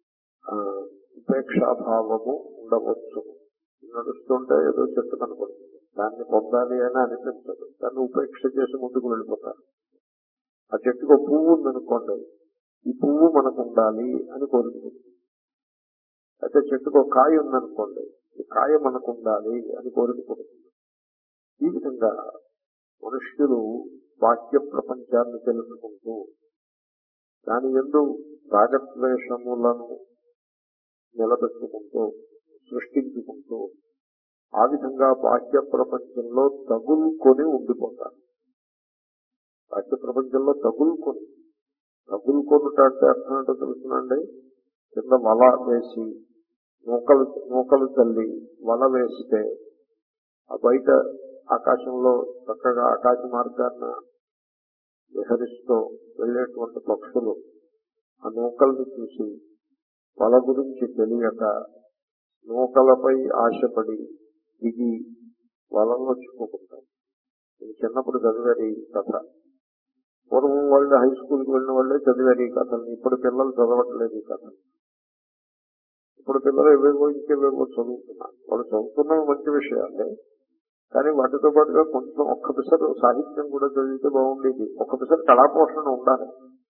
ఉపేక్షాభావము ఉండవచ్చు. నడుస్తుంటే ఏదో చెట్టు కనపడుతుంది, దాన్ని పొందాలి అని అనిపించదు, దాన్ని ఉపేక్ష చేసి ముందుకు వెళ్ళిపోతారు. ఆ చెట్టుకు పువ్వు ఉందనుకోండి, ఈ పువ్వు మనకు ఉండాలి అని కోరుకుంటుంది. అయితే చెట్టుకు కాయ ఉందనుకోండి, ఈ కాయ మనకు ఉండాలి అని కోరుకుంటుంది. ఈ విధంగా మనుష్యులు బాహ్య ప్రపంచాన్ని తెలుసుకుంటూ దాని యందు రాగద్వేషములను నిలబెట్టుకుంటూ సృష్టించుకుంటూ ఆ విధంగా బాహ్య ప్రపంచంలో తగులుకొని ఉండిపోతారు. బాహ్య ప్రపంచంలో తగులుకొని తగులుకొనుట అంటే అర్థం ఏంటో తెలుసునండి. కింద వల వేసి నూకలు నూకలు చల్లి వల వేస్తే ఆ బయట ఆకాశంలో చక్కగా ఆకాశ మార్గాన్న విహరిస్తూ వెళ్ళేటువంటి పక్షులు ఆ నూకల్ని చూసి వల గురించి తెలియక నూకలపై ఆశపడి దిగి వలలో చిక్కుకుంటాయి. ఇది చిన్నప్పుడు చదివారు ఈ కథ. పూర్వం వాళ్ళు హై స్కూల్కి వెళ్ళిన వాళ్ళే చదివారు ఈ కథని. ఇప్పుడు పిల్లలు చదవట్లేదు ఈ కథ. ఇప్పుడు పిల్లలు ఎవేవో ఇంకెవేవో చదువుతున్నారు. వాళ్ళు చదువుతున్నవి మంచి విషయాలే, కానీ వాటితో పాటుగా కొంచెం ఒక్క పిసరు సాహిత్యం కూడా చదివితే బాగుండేది. ఒక్క పిసరు కళాపోషణ ఉండాలి.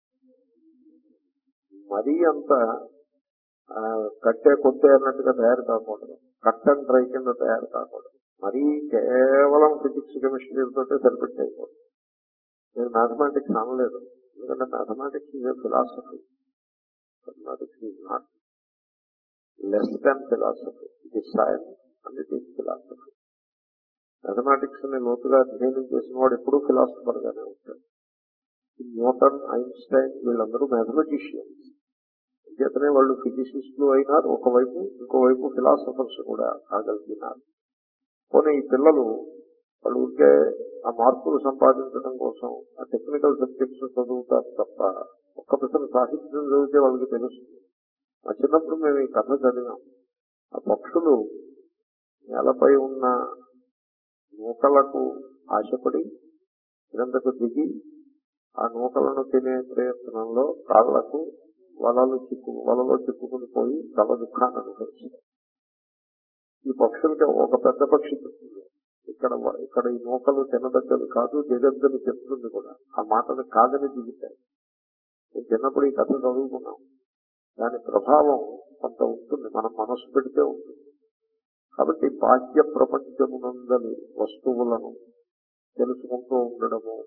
మరీ అంత కట్టే కొట్టే అన్నట్టుగా తయారు కాకూడదు, కట్ అండ్ డ్రై కింద తయారు కాకూడదు. మరీ కేవలం ఫిజిక్స్ కెమిస్ట్రీలతో సరిపెట్టేయకూడదు. నేను మ్యాథమెటిక్స్ అనలేదు, ఎందుకంటే mathematics is a philosophy. Mathematics is not less than philosophy, it is science and it is philosophy. Mathematics ని లోతుగా అధ్యయనం చేసిన వాడు ఎప్పుడూ ఫిలాసఫర్ గానే ఉంటాడు. న్యూటన్, ఐన్స్టైన్ వీళ్ళందరూ మ్యాథమెటిషియన్స్. చేతనే వాళ్ళు ఫిజిసిస్టులు అయినారు ఒకవైపు, ఇంకోవైపు ఫిలాసఫర్స్ కూడా కాగలిగినారు. పోనీ ఈ పిల్లలు వాళ్ళు ఉంటే ఆ మార్కులు సంపాదించడం కోసం ఆ టెక్నికల్ సబ్జెక్ట్స్ చదువుతారు తప్ప ఒక్క పిసరు సాహిత్యం చదివితే వాళ్ళకి తెలుస్తుంది. మా చిన్నప్పుడు మేము ఈ కథ చదివాం. ఆ పక్షులు నేలపై ఉన్న నూకలకు ఆశపడి క్రిందకు దిగి ఆ నూకలను తినే ప్రయత్నంలో కాళ్లకు వలలు చిక్కు వలలో చిక్కుకుని పోయి తల దుఃఖాన్ని అనుభవిస్తాయి. ఈ పక్షులకి ఒక పెద్ద పక్షి చెప్తుంది, ఇక్కడ ఇక్కడ ఈ నూకలు తినదగ్గది కాదు, దిగద్దని చెప్తుంది కూడా. ఆ మాటను కాదని దిగుతాయి. నేను చిన్నప్పుడు ఈ కథ చదువుకున్నాం. దాని ప్రభావం కొంత ఉంటుంది, మనం మనసు పెడితే ఉంటుంది. కాబట్టి బాహ్య ప్రపంచమునందలి వస్తువులను తెలుసుకుంటూ ఉండడము,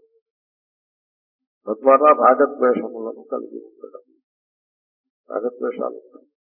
తద్వారా రాగద్వేషములను కలిగి ఉండడం. రాగద్వేషాలు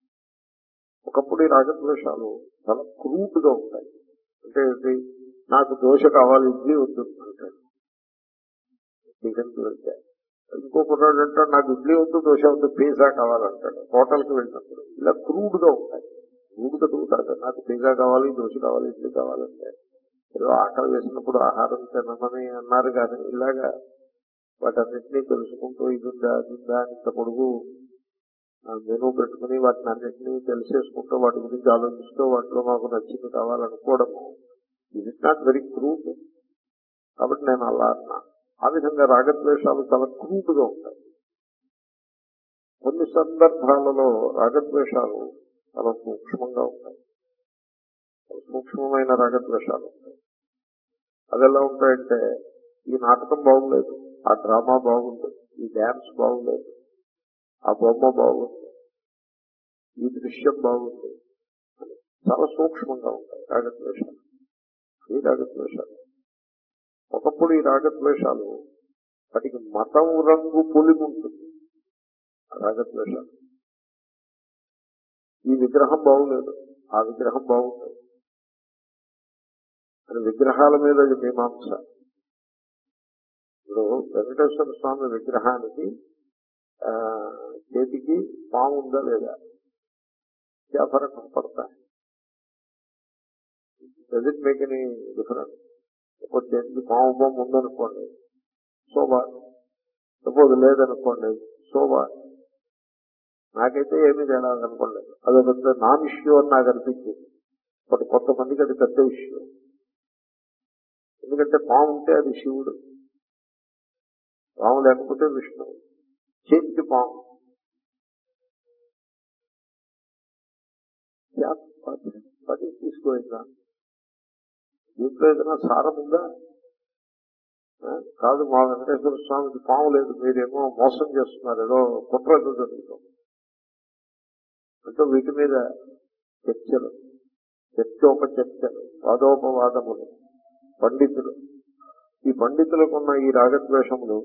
ఒకప్పుడు ఈ రాగద్వేషాలు చాలా క్రూట్ గా ఉంటాయి. అంటే ఏంటి, నాకు దోశ కావాలి, ఇడ్లీ వద్దు అంటాడు టిఫిన్కి వెళ్తే. ఇంకో కుర్రాడు అంటాడు నాకు ఇడ్లీ వద్దు, దోశ వద్దు, పిజ్జా కావాలంటాడు హోటల్కి వెళ్ళినప్పుడు. ఇలా క్రూడ్ గా ఉంటాయి. క్రూడ్ గా దూతారు. నాకు పిజ్జా కావాలి, దోశ కావాలి, ఇడ్లీ కావాలంటే ఏదో ఆకలి వేసినప్పుడు ఆహారం తినమని అన్నారు కానీ ఇలాగా వాటన్నిటినీ తెలుసుకుంటూ ఇది ఉందా అది ఉందా అని ఇంత పొడుగు మెనూ పెట్టుకుని వాటిని అన్నింటినీ తెలిసేసుకుంటూ వాటి గురించి ఆలోచిస్తూ వాటిలో మాకు నచ్చింది కావాలనుకోవడము ఇది నాట్ వెరీ క్రూడ్. కాబట్టి నేను అలా అన్నా. ఆ విధంగా రాగద్వేషాలు చాలా క్రూడ్ గా ఉంటాయి. కొన్ని సందర్భాలలో రాగద్వేషాలు చాలా సూక్ష్మంగా ఉంటాయి. సూక్ష్మమైన రాగద్వేషాలు ఉంటాయి. అది ఎలా ఉంటాయంటే, ఈ నాటకం బాగులేదు, ఆ డ్రామా బాగుంది, ఈ డ్యాన్స్ బాగులేదు, ఆ బొమ్మ బాగుంది, ఈ దృశ్యం బాగుంది అని చాలా సూక్ష్మంగా ఉంటాయి రాగద్వేషాలు. ఈ రాగద్వేషాలు ఒకప్పుడు ఈ రాగద్వేషాలు వాటికి మతం రంగు పొలిగి ఉంటుంది. రాగద్వేషాలు ఈ విగ్రహం బాగులేదు, ఆ విగ్రహం బాగుంటుంది అని విగ్రహాల మీద మీమాంస. ఇప్పుడు వెంకటేశ్వర స్వామి విగ్రహానికి ఆ చేతికి పాము ఉందా లేదా, क्या फर्क पड़ता है? Does it make any difference? Suppose చేతికి పాము బొమ్మ ఉందనుకోండి, శోభా. సపోజ్ లేదనుకోండి, శోభా. నాకైతే ఏమీ తేడా అనుకోండి. అదో పెద్ద నాన్ ఇష్యూ అని నాకు అనిపించింది. బట్ కొంతమందికి అది పెద్ద ఇష్యూ. ఎందుకంటే పాము ఉంటే అది శివుడు, పాము లేకపోతే విష్ణువు. చేతికి పాము పది తీసుకోయిందా, దీంట్లో ఏదైనా సారం ఉందా? కాదు, మా వెంకటేశ్వర స్వామికి పాము లేదు, మీరేమో మోసం చేస్తున్నారు, ఏదో కుట్ర ఏదో జరుగుతుంది అంటే వీటి మీద చర్చలు, చర్చోపచర్చలు, వాదోపవాదములు, పండితులు. ఈ పండితులకున్న ఈ రాగద్వేషములు,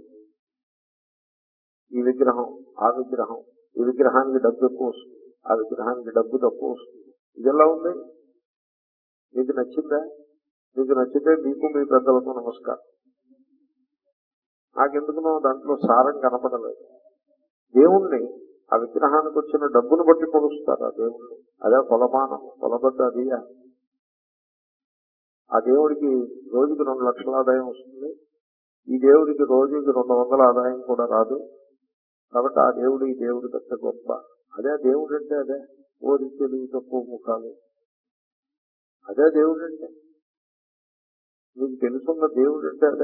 ఈ విగ్రహం ఆ విగ్రహం, ఈ విగ్రహానికి డబ్బు ఎక్కువ వస్తుంది, ఆ విగ్రహానికి డబ్బు తక్కువ వస్తుంది. ఇది ఎలా ఉంది? మీకు నచ్చిందా? మీకు నచ్చితే మీకు మీ పెద్దలకు నమస్కారం. నాకెందుకునో దాంట్లో సారం కనపడలేదు. దేవుణ్ణి ఆ విగ్రహానికి వచ్చిన డబ్బును బట్టి కొలుస్తారు. ఆ దేవుణ్ణి అదే కొలమానం, కొలబద్ద అదియా. ఆ దేవుడికి రోజుకి రెండు లక్షల ఆదాయం వస్తుంది, ఈ దేవుడికి రోజుకి రెండు వందల ఆదాయం కూడా రాదు. కాబట్టి ఆ దేవుడు ఈ దేవుడి పెద్ద గొప్ప. అదే దేవుడు అంటే, అదే ఓరి తెలుగు తక్కువ ముఖాలు, అదే దేవుడు అంటే. మీకు తెలుసున్న దేవుడు అంటే అదే.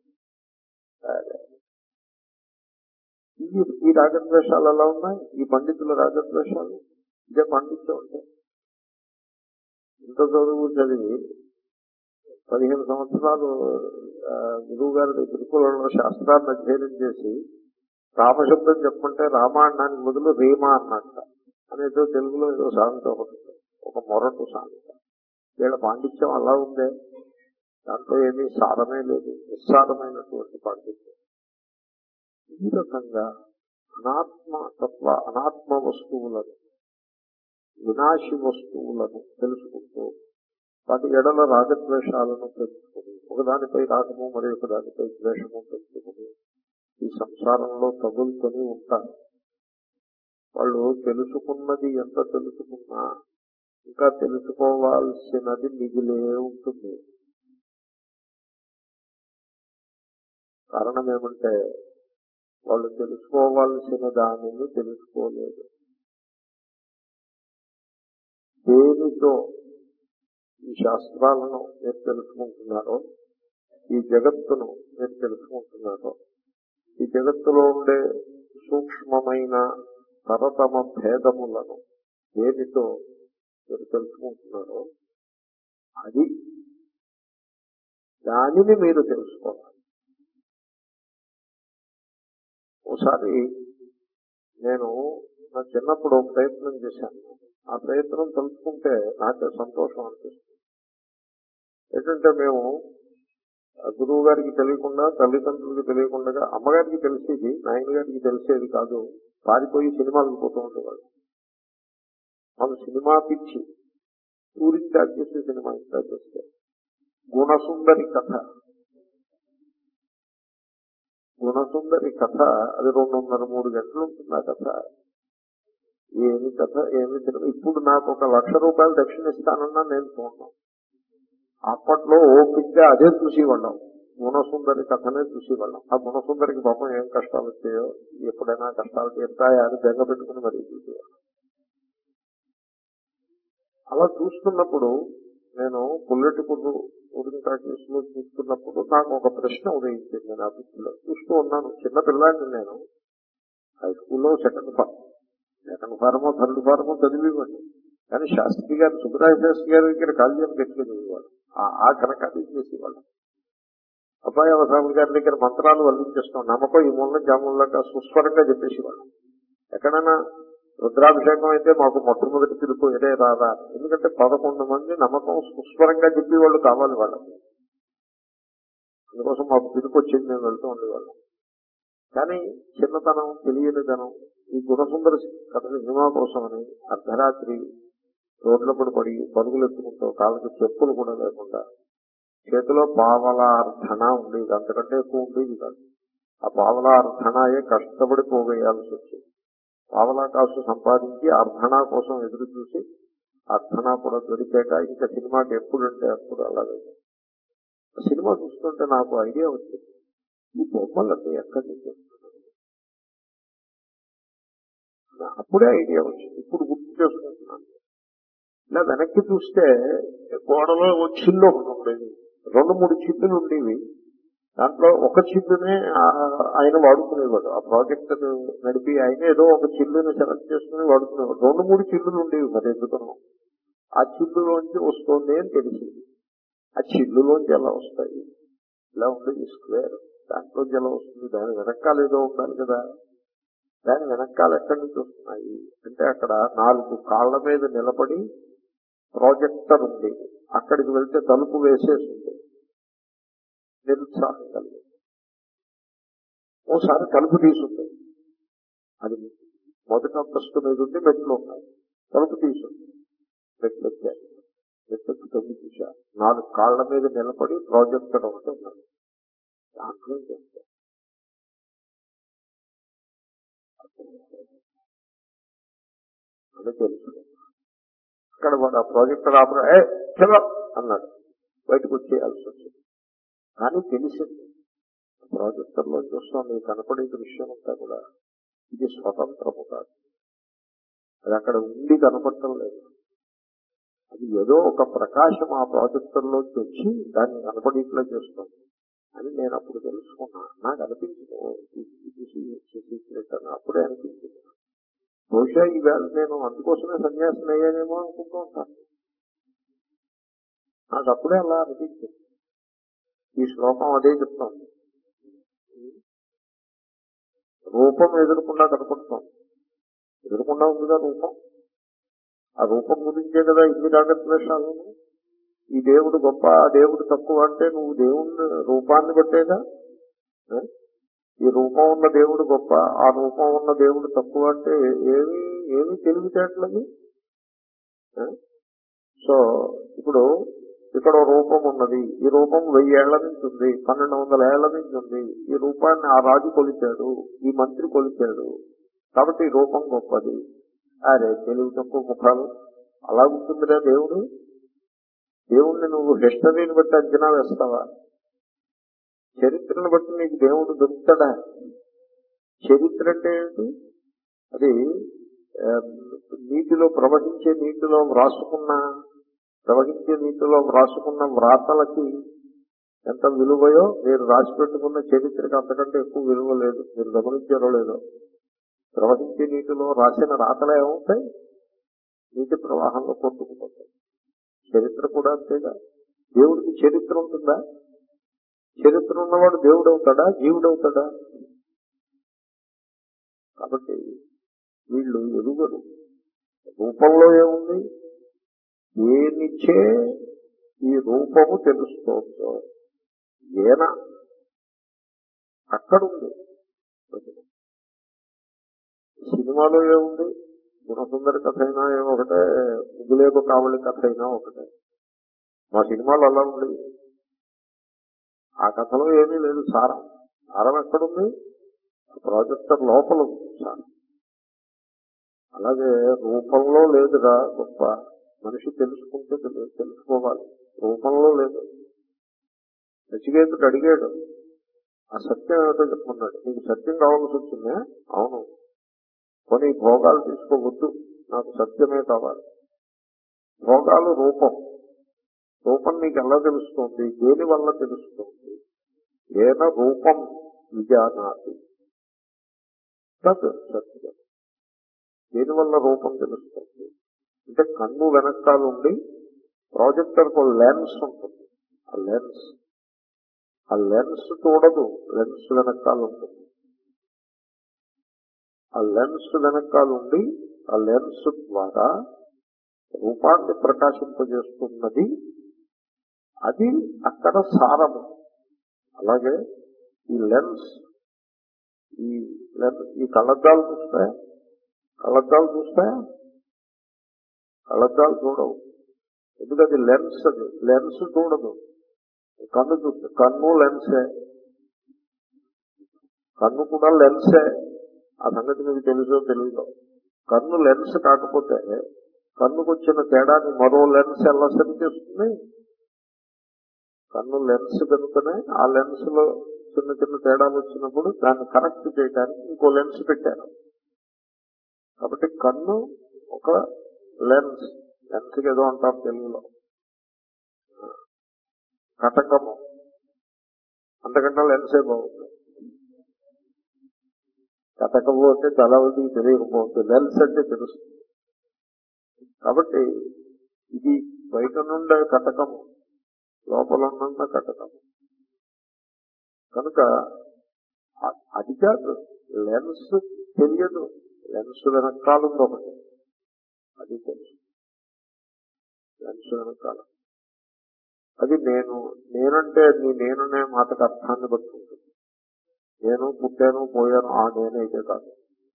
ఈ ఈ రాగద్వేషాలు ఎలా ఉన్నాయి? ఈ పండితుల రాగద్వేషాలు ఇదే పాండిత్యం అంటే. ఇంత చదువు చదివి పదిహేను సంవత్సరాలు గురువు గారి గురుకులంలో శాస్త్రాన్ని అధ్యయనం చేసి రామశబ్దం చెప్పమంటే రామాయణానికి బదులు రీమా అన్నట్ట అనేదో తెలుగులో ఏదో సామెత ఒకటి, ఒక మొరటు సామెత. వీళ్ళ పాండిత్యం అలా ఉందే, దాంట్లో ఏమీ సారమే లేదు, నిస్సారమైనటువంటి పాండిత్యం. ఈ రకంగా అనాత్మ తత్వ అనాత్మ వస్తువులను, వినాశి వస్తువులను తెలుసుకుంటూ వాటి ఎడల రాగద్వేషాలను పెంచుకుని, ఒకదానిపై రాగము మరి ఒకదానిపై ద్వేషము పెంచుకుని ఈ సంసారంలో తగులుకొని ఉంటారు. వాళ్ళు తెలుసుకున్నది ఎంత తెలుసుకున్నా ఇంకా తెలుసుకోవాల్సినది మిగిలే ఉంటుంది. కారణం ఏమంటే వాళ్ళు తెలుసుకోవాల్సిన దానిని తెలుసుకోలేదు. దేనితో ఈ శాస్త్రాలను మీరు తెలుసుకుంటున్నారో, ఈ జగత్తును మీరు తెలుసుకుంటున్నారో, ఈ జగత్తులో ఉండే సూక్ష్మమైన తరతమ భేదములను దేనితో మీరు తెలుసుకుంటున్నారో అది, దానిని మీరు తెలుసుకోవాలి. ఒకసారి నేను నా చిన్నప్పుడు ప్రయత్నం చేశాను. ఆ ప్రయత్నం తెలుసుకుంటే నాకు సంతోషం అనిపిస్తుంది. ఏంటంటే మేము గురువు గారికి తెలియకుండా, తల్లిదండ్రులకు తెలియకుండా, అమ్మగారికి తెలిసేది, నాయన గారికి తెలిసేది కాదు, పారిపోయి సినిమాలకు పోతూ ఉండేవాళ్ళు. మన సినిమా పిచ్చి ఊరికి స్టార్ట్ చేసే సినిమా స్టార్ట్ చేస్తే గుణసుందరి కథ గుణసుందరి కథ అది రెండున్నర మూడు గంటలు ఉంటుంది ఆ కథ. ఏమి కథ ఏమి సినిమా. ఇప్పుడు నాకు ఒక లక్ష రూపాయలు దక్షిణ ఇస్తానన్నా నేను చూడను. అప్పట్లో ఓపిక్గా అదే చూసేవాళ్ళం, గుణసుందరి కథనే చూసేవాళ్ళం. ఆ గుణసుందరికి పాపం ఏం కష్టాలు వచ్చాయో, ఎప్పుడైనా కష్టాలు తీరుతాయా అని బెంగ పెట్టుకుని మరీ చూసేవాళ్ళం. అలా చూస్తున్నప్పుడు నేను పొలిటికల్ టాకీస్ లో చూస్తున్నప్పుడు నాకు ఒక ప్రశ్న ఉదయించింది. నా బుద్ధిలో చూస్తూ ఉన్నాను. చిన్న పిల్లాడిని నేను, హై స్కూల్లో సెకండ్ ఫార్మ్ సెకండ్ ఫార్మో థర్డ్ ఫార్మో చదివేవాడిని. కానీ శాస్త్రి గారు, సుబ్బరాయ శాస్త్రి గారి దగ్గర కాలేజీని పెట్టుకునేవాడు. ఆ కనకాలు చేసేవాళ్ళం. అబ్బాయి అవసాముల గారి దగ్గర మంత్రాలు వల్లించేస్తాం. నమ్మకం ఈ మూల జాములక సుస్వరంగా చెప్పేసేవాళ్ళం. ఎక్కడైనా రుద్రాభిషేకం అయితే మాకు మొట్టమొదటి పిలుపు ఎదే రాదా. ఎందుకంటే పదకొండు మంది నమ్మకం సుస్వరంగా చెప్పేవాళ్ళు కావాలి వాళ్ళకి. అందుకోసం మాకు పిలుపు వచ్చింది, మేము వెళ్తూ ఉండేవాళ్ళం. కానీ చిన్నతనం, తెలియనితనం, ఈ గుణసుందర కథ సినిమా కోసమని అర్ధరాత్రి రోడ్ల పడి పడి పరుగులు ఎత్తుకుంటూ, కాళ్ళకి చెప్పులు కూడా లేకుండా, చేతిలో పావలా అర్ధన ఉండేది, అంతకంటే ఎక్కువ ఉండేది కాదు. ఆ పావలా అర్ధనాయే కష్టపడి పోగేయాల్సి వచ్చింది. పావలా కాసు సంపాదించి అర్ధనా కోసం ఎదురు చూసి అర్ధనా కూడా దొరికాక ఇంకా సినిమాకి ఎప్పుడంటే అప్పుడు అలాగే. సినిమా చూస్తుంటే నాకు ఐడియా వచ్చింది, ఈ బొమ్మలన్నీ ఎక్కడి నుంచి వస్తున్నాయి. అప్పుడే ఐడియా వచ్చింది, ఇప్పుడు గుర్తు చేసుకుంటున్నాను. ఇలా వెనక్కి చూస్తే గోడలో ఒక చిల్లు ఒకటి ఉండేది, రెండు మూడు చిల్లులు ఉండేవి. దాంట్లో ఒక చిల్లునే ఆయన వాడుకునేవాడు. ఆ ప్రాజెక్ట్ నడిపి ఆయన ఏదో ఒక చిల్లుని సెలెక్ట్ చేసుకుని వాడుకునేవాడు. రెండు మూడు చిల్లులు ఉండేవి. మరి ఎందుకనో ఆ చిల్లులోంచి వస్తుంది అని తెలిసింది. ఆ చిల్లులోంచి ఎలా వస్తాయి? ఇలా ఉండేది స్క్వేర్, దాంట్లోంచి ఎలా వస్తుంది? దాని వెనకాల ఏదో ఉండాలి కదా. దాని వెనకాల ఎక్కడి నుంచి వస్తున్నాయి అంటే అక్కడ నాలుగు కాళ్ల మీద నిలబడి ప్రాజెక్టర్ ఉండేది. అక్కడికి వెళ్తే తలుపు వేసేసి ఉండేది. నిరుత్సాహం కలిగింది. ఓసారి తలుపు తీసుంది, అది మొదటి అంతస్తు మీద ఉండి మెట్లు ఉన్నాయి. తలుపు తీసుంది, మెట్లు వచ్చాయి. మెట్లకి తగ్గి చూశా, నాలుగు కాళ్ల మీద నిలబడి ప్రాజెక్టర్ ఒకటి ఉన్నాడు. దాంట్లో చేస్తే అని తెలుసు. అక్కడ వాడు ఆ ప్రాజెక్టర్ ఆపరా ఏ చలో అన్నాడు. బయటకు వచ్చేయాల్సి వచ్చింది. కానీ తెలిసింది ప్రాజెక్టర్ లో చూస్తాం, మీకు కనపడే విషయం అంతా కూడా ఇది స్వతంత్రము కాదు. అది అక్కడ ఉండి కనపడటం లేదు. అది ఏదో ఒక ప్రకాశం ఆ ప్రాజెక్టర్ లోకి వచ్చి దాన్ని కనపడేట్లా చేస్తాం అని నేను అప్పుడు తెలుసుకున్నా. నాకు అనిపించింది సీక్రెట్ అని అప్పుడే అనిపించింది. బహుశా ఈవేళ నేను అందుకోసమే సన్యాసం అయ్యానేమో అనుకుంటూ ఉంటాను. నాకు అప్పుడే అలా అనిపించింది. ఈ శ్లోకం అదే చెప్తాం. రూపం ఎదురకుండా కనపడతాం. ఎదురకుండా ఉందిగా రూపం. ఆ రూపం గురించే కదా ఇన్ని రాగద్వేషాలు. ఈ దేవుడు గొప్ప, ఆ దేవుడు తక్కువ అంటే నువ్వు దేవుని రూపాన్ని బట్టేగా. ఈ రూపం ఉన్న దేవుడు గొప్ప, ఆ రూపం ఉన్న దేవుడు తక్కువ అంటే ఏమి ఏమి తెలివితేటలది. సో ఇప్పుడు ఇక్కడ రూపం ఉన్నది. ఈ రూపం వెయ్యేళ్ల నుంచి ఉంది, పన్నెండు వందల ఏళ్ల నుంచి ఉంది. ఈ రూపాన్ని ఆ రాజు కొలిచాడు, ఈ మంత్రి కొలిచాడు, కాబట్టి ఈ రూపం గొప్పది. అరే తెలివి తక్కువ ముఖాలు. అలా ఉంటుందిరా దేవుడు. దేవుణ్ణి నువ్వు హిస్టరీని బట్టి అంచనా వేస్తావా? చరిత్రను బట్టి నీకు దేవుడు దొరుకుతాడా? చరిత్ర అంటే ఏంటి? అది నీటిలో ప్రవహించే నీటిలో వ్రాసుకున్న ప్రవహించే నీటిలో వ్రాసుకున్న వ్రాతలకి ఎంత విలువయో మీరు రాసి పెట్టుకున్న చరిత్రకి అంతకంటే ఎక్కువ విలువ లేదు. మీరు గమనించారో లేదో. ప్రవహించే నీటిలో రాసిన రాతలు ఏమవుతాయి? నీటి ప్రవాహంలో కొట్టుకుపోతాయి. చరిత్ర కూడా అంతేగా. దేవుడికి చరిత్ర ఉంటుందా? చరిత్ర ఉన్నవాడు దేవుడు అవుతాడా, జీవుడు అవుతాడా? కాబట్టి వీళ్ళు ఎదుగరు. రూపంలో ఏముంది? ఏమిచ్చే ఈ రూపము తెలుస్తోందో ఏన అక్కడుంది. సినిమాలో ఏముంది? గుణసుందరి కథ అయినా ఒకటే, ముగ్గులేకు కావలి కథ అయినా ఒకటే. మా సినిమాలు అలా ఉండేవి. ఆ కథలో ఏమీ లేదు సారం. సారం ఎక్కడుంది? ప్రాజెక్టర్ లోపల ఉంది సారం. అలాగే రూపంలో లేదుగా గొప్ప. మనిషి తెలుసుకుంటే తెలు- తెలుసుకోవాలి. రూపంలో లేదు. నచికేతుడు అడిగాడు, ఆ సత్యం ఏమిటో చెప్పమన్నాడు. నీకు సత్యం కావాల్సి వచ్చిందే? అవును. కొన్ని భోగాలు తీసుకోవద్దు, నాకు సత్యమే కావాలి. భోగాలు రూపం. రూపం నీకు ఎలా తెలుస్తుంది? దేని వల్ల తెలుస్తుంది? ఏన రూపం విజానాతి తత్ సత్యం. దేని వల్ల రూపం తెలుస్తుంది అంటే కన్ను వెనకాలండి ప్రాజెక్టర్ కు లెన్స్ ఉంటుంది. ఆ లెన్స్ ఆ లెన్స్ చూడదు, లెన్స్ వెనకాల ఉంటుంది. ఆ లెన్స్ వెనకాలండి ఆ లెన్స్ ద్వారా రూపాన్ని ప్రకాశింపజేస్తున్నది. అది అక్కడ సారము. అలాగే ఈ లెన్స్ ఈ లెన్స్ ఈ కళ్ళద్దాలు చూస్తాయా? కళ్ళద్దాలు చూస్తాయా? కళ్ళద్దాలు చూడవు. ఎందుకంటే లెన్స్ అది లెన్స్ చూడదు. కన్ను చూస్తే కన్ను లెన్సే. కన్ను కూడా లెన్సే. ఆ సంగతి మీకు తెలుసో తెలీదో. కన్ను లెన్స్ కాకపోతే కన్నుకు వచ్చిన తేడాన్ని మరో లెన్స్ ఎలా సరి చేస్తుంది? కన్ను లెన్స్ కనుకనే ఆ లెన్స్ లో చిన్న చిన్న తేడాలు వచ్చినప్పుడు దాన్ని కరెక్ట్ చేయడానికి ఇంకో లెన్స్ పెట్టారు. కాబట్టి కన్ను ఒక లెన్స్. లెన్స్ ఏదో అంటాం తెలుగులో. కటకము అంతకంటే లెన్సే బాగుంది. కటకము అంటే చాలా మందికి తెలియకపోతుంది. లెన్స్ అంటే తెలుస్తుంది. కాబట్టి ఇది బయట నుండే కటకము, లోపల ఉన్న కటకము కనుక అది కాదు. లెన్స్ తెలియదు. లెన్స్ వెనకాలంది ఒకటి, అది తెలుసు. లెన్స్ వెనకాల అది నేను. నేనంటే నీ నేననే మాటకు అర్థాన్ని బట్టి ఉంటుంది. నేను పుట్టాను పోయాను ఆ నేనైతే కాదు.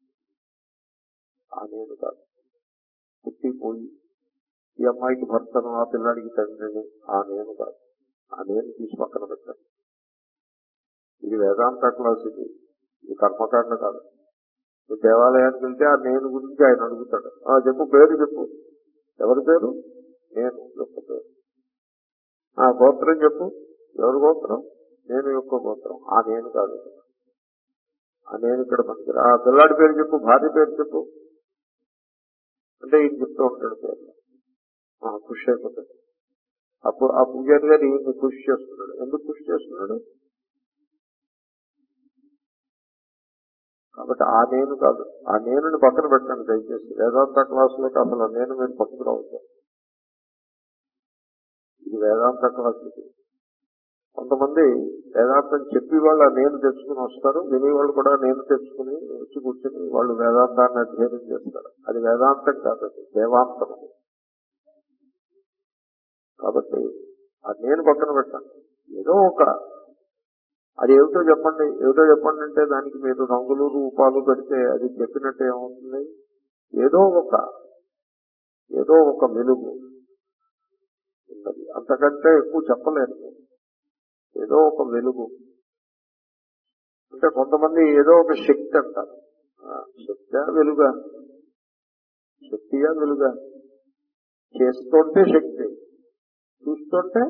ఆ నేను కాదు. పుట్టి పోయి ఈ అమ్మాయికి భర్తను, ఆ పిల్లాడికి తండ్రిని, ఆ నేను కాదు. ఆ నేను తీసి పక్కన పెట్టాను. ఇది వేదాంత క్లాస్. ఇది ఇది కర్మకాండ కాదు. నువ్వు దేవాలయానికి వెళ్తే ఆ నేను గురించి ఆయన అడుగుతాడు. ఆ చెప్పు, పేరు చెప్పు. ఎవరి పేరు? నేను యొక్క పేరు. ఆ గోత్రం చెప్పు. ఎవరి గోత్రం? నేను యొక్క గోత్రం. ఆ నేను కాదు. ఆ నేను ఇక్కడ పనికి. ఆ పిల్లాడి పేరు చెప్పు, భార్య పేరు చెప్పు అంటే ఈయన చెప్తూ ఉంటాడు పేరు. కృషి అయిపోతుంది. అప్పుడు ఆ పూజారి గారు ఈయన్ని కృషి చేస్తున్నాడు. ఎందుకు కృషి చేస్తున్నాడు? కాబట్టి ఆ నేను కాదు. ఆ నేనుని పక్కన పెట్టండి దయచేసి. వేదాంత క్లాసులోకి అసలు నేను మీరు పక్కకు రావచ్చు. ఇది వేదాంత క్లాస్. ఇది కొంతమంది వేదాంతం చెప్పి వాళ్ళు ఆ నేను తెచ్చుకుని వస్తారు. వినేవాళ్ళు కూడా నేను తెచ్చుకుని వచ్చి కూర్చొని వాళ్ళు వేదాంతాన్ని అధ్యయనం చేస్తారు. అది వేదాంతం కాదు, అది దేవాంతం. కాబట్టి ఆ నేను పక్కన పెట్టండి. ఏదో ఒక అది ఏమిటో చెప్పండి. ఏమిటో చెప్పండి అంటే దానికి మీరు రంగులు రూపాలు పెడితే అది చెప్పినట్టు ఏమవుతుంది? ఏదో ఒక ఏదో ఒక వెలుగు ఉన్నది. అంతకంటే ఎక్కువ చెప్పలేరు. ఏదో ఒక వెలుగు అంటే కొంతమంది ఏదో ఒక శక్తి అంటారు. శక్తియా వెలుగా? శక్తియా వెలుగా? చేస్తుంటే శక్తి, చూస్తుంటే.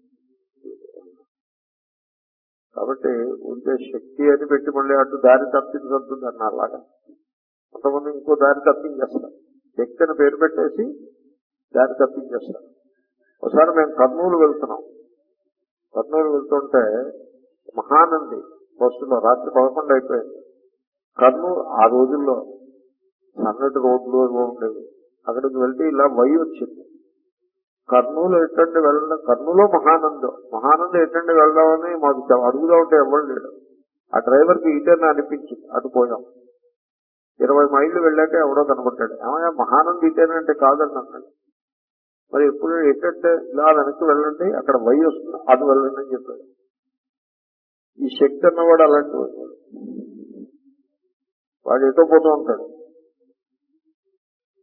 కాబట్టి ఉంటే శక్తి అని పెట్టి మళ్ళీ అటు దారి తప్పించద్దు అన్న అలాగా. కొంతమంది ఇంకో దారి తప్పించేస్తారు. శక్తి అని పేరు పెట్టేసి దారి తప్పించేస్తారు. ఒకసారి మేము కర్నూలు వెళ్తున్నాం. కర్నూలు వెళ్తుంటే మహానంది బస్సులో రాత్రి పదకొండు అయిపోయింది. కర్నూలు ఆ రోజుల్లో సన్నటి రోడ్లు ఉండేవి. అక్కడికి వెళ్తే ఇలా వై వచ్చింది. కర్నూలు ఎట్టండి వెళ్ళడం, కర్నూలు మహానందం మహానందం ఎట్టండి వెళ్దామని మాకు అడుగుదా ఉంటే ఎవరు లేడు. ఆ డ్రైవర్కి ఇటర్ని అనిపించింది. అటు పోయాం. ఇరవై మైళ్ళు వెళ్ళాక ఎవడో కనబడ్డాడు. ఏమయ్యా మహానంది ఇటేనంటే కాదండి అన్నాడు. మరి ఎప్పుడు ఎట్టంటే ఇలా వెనక్కి వెళ్ళండి, అక్కడ వై వస్తుంది, అటు వెళ్ళండి అని చెప్పాడు. ఈ శక్తి అన్నవాడు అలాంటి వాడు ఎటో పోతూ ఉంటాడు.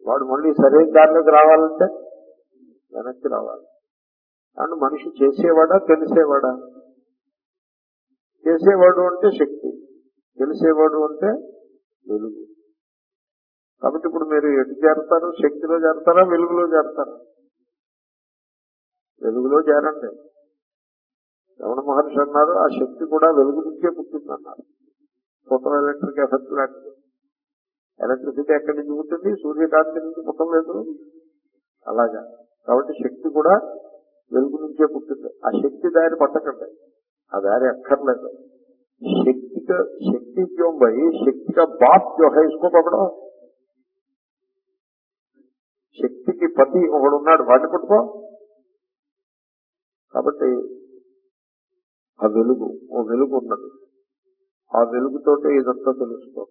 వాడు మళ్ళీ సరైన దారిలోకి రావాలంటే వెనక్కి రావాలి. అండ్ మనిషి చేసేవాడా తెలిసేవాడా? చేసేవాడు అంటే శక్తి, తెలిసేవాడు అంటే వెలుగు. కాబట్టి ఇప్పుడు మీరు ఎటు చేరతారు? శక్తిలో చేరతారా, వెలుగులో చేరతారా? వెలుగులో చేరండి. రమణ మహర్షి అన్నారు ఆ శక్తి కూడా వెలుగు నుంచే పుట్టిందన్నారు. ఫోటో ఎలక్ట్రిక్ ఎఫెక్ట్ లాంటిది. ఎలక్ట్రిసిటీ ఎక్కడి నుంచి పుట్టింది? సూర్యకాంతి నుంచి పుట్టలేదు. అలాగా కాబట్టి శక్తి కూడా వెలుగు నుంచే పుట్టింది. ఆ శక్తి దారి పట్టకండి, ఆ దారి అక్కర్లేదు. శక్తి శక్తి క్यों भाई? శక్తి का बाप जो है इसको पकड़ो. శక్తికి పతి ఒకడున్నాడు, వాడిని పట్టుకో. కాబట్టి ఆ వెలుగు, ఓ వెలుగు ఉన్నది. ఆ వెలుగుతోటే ఇదంతా తెలుసుకో.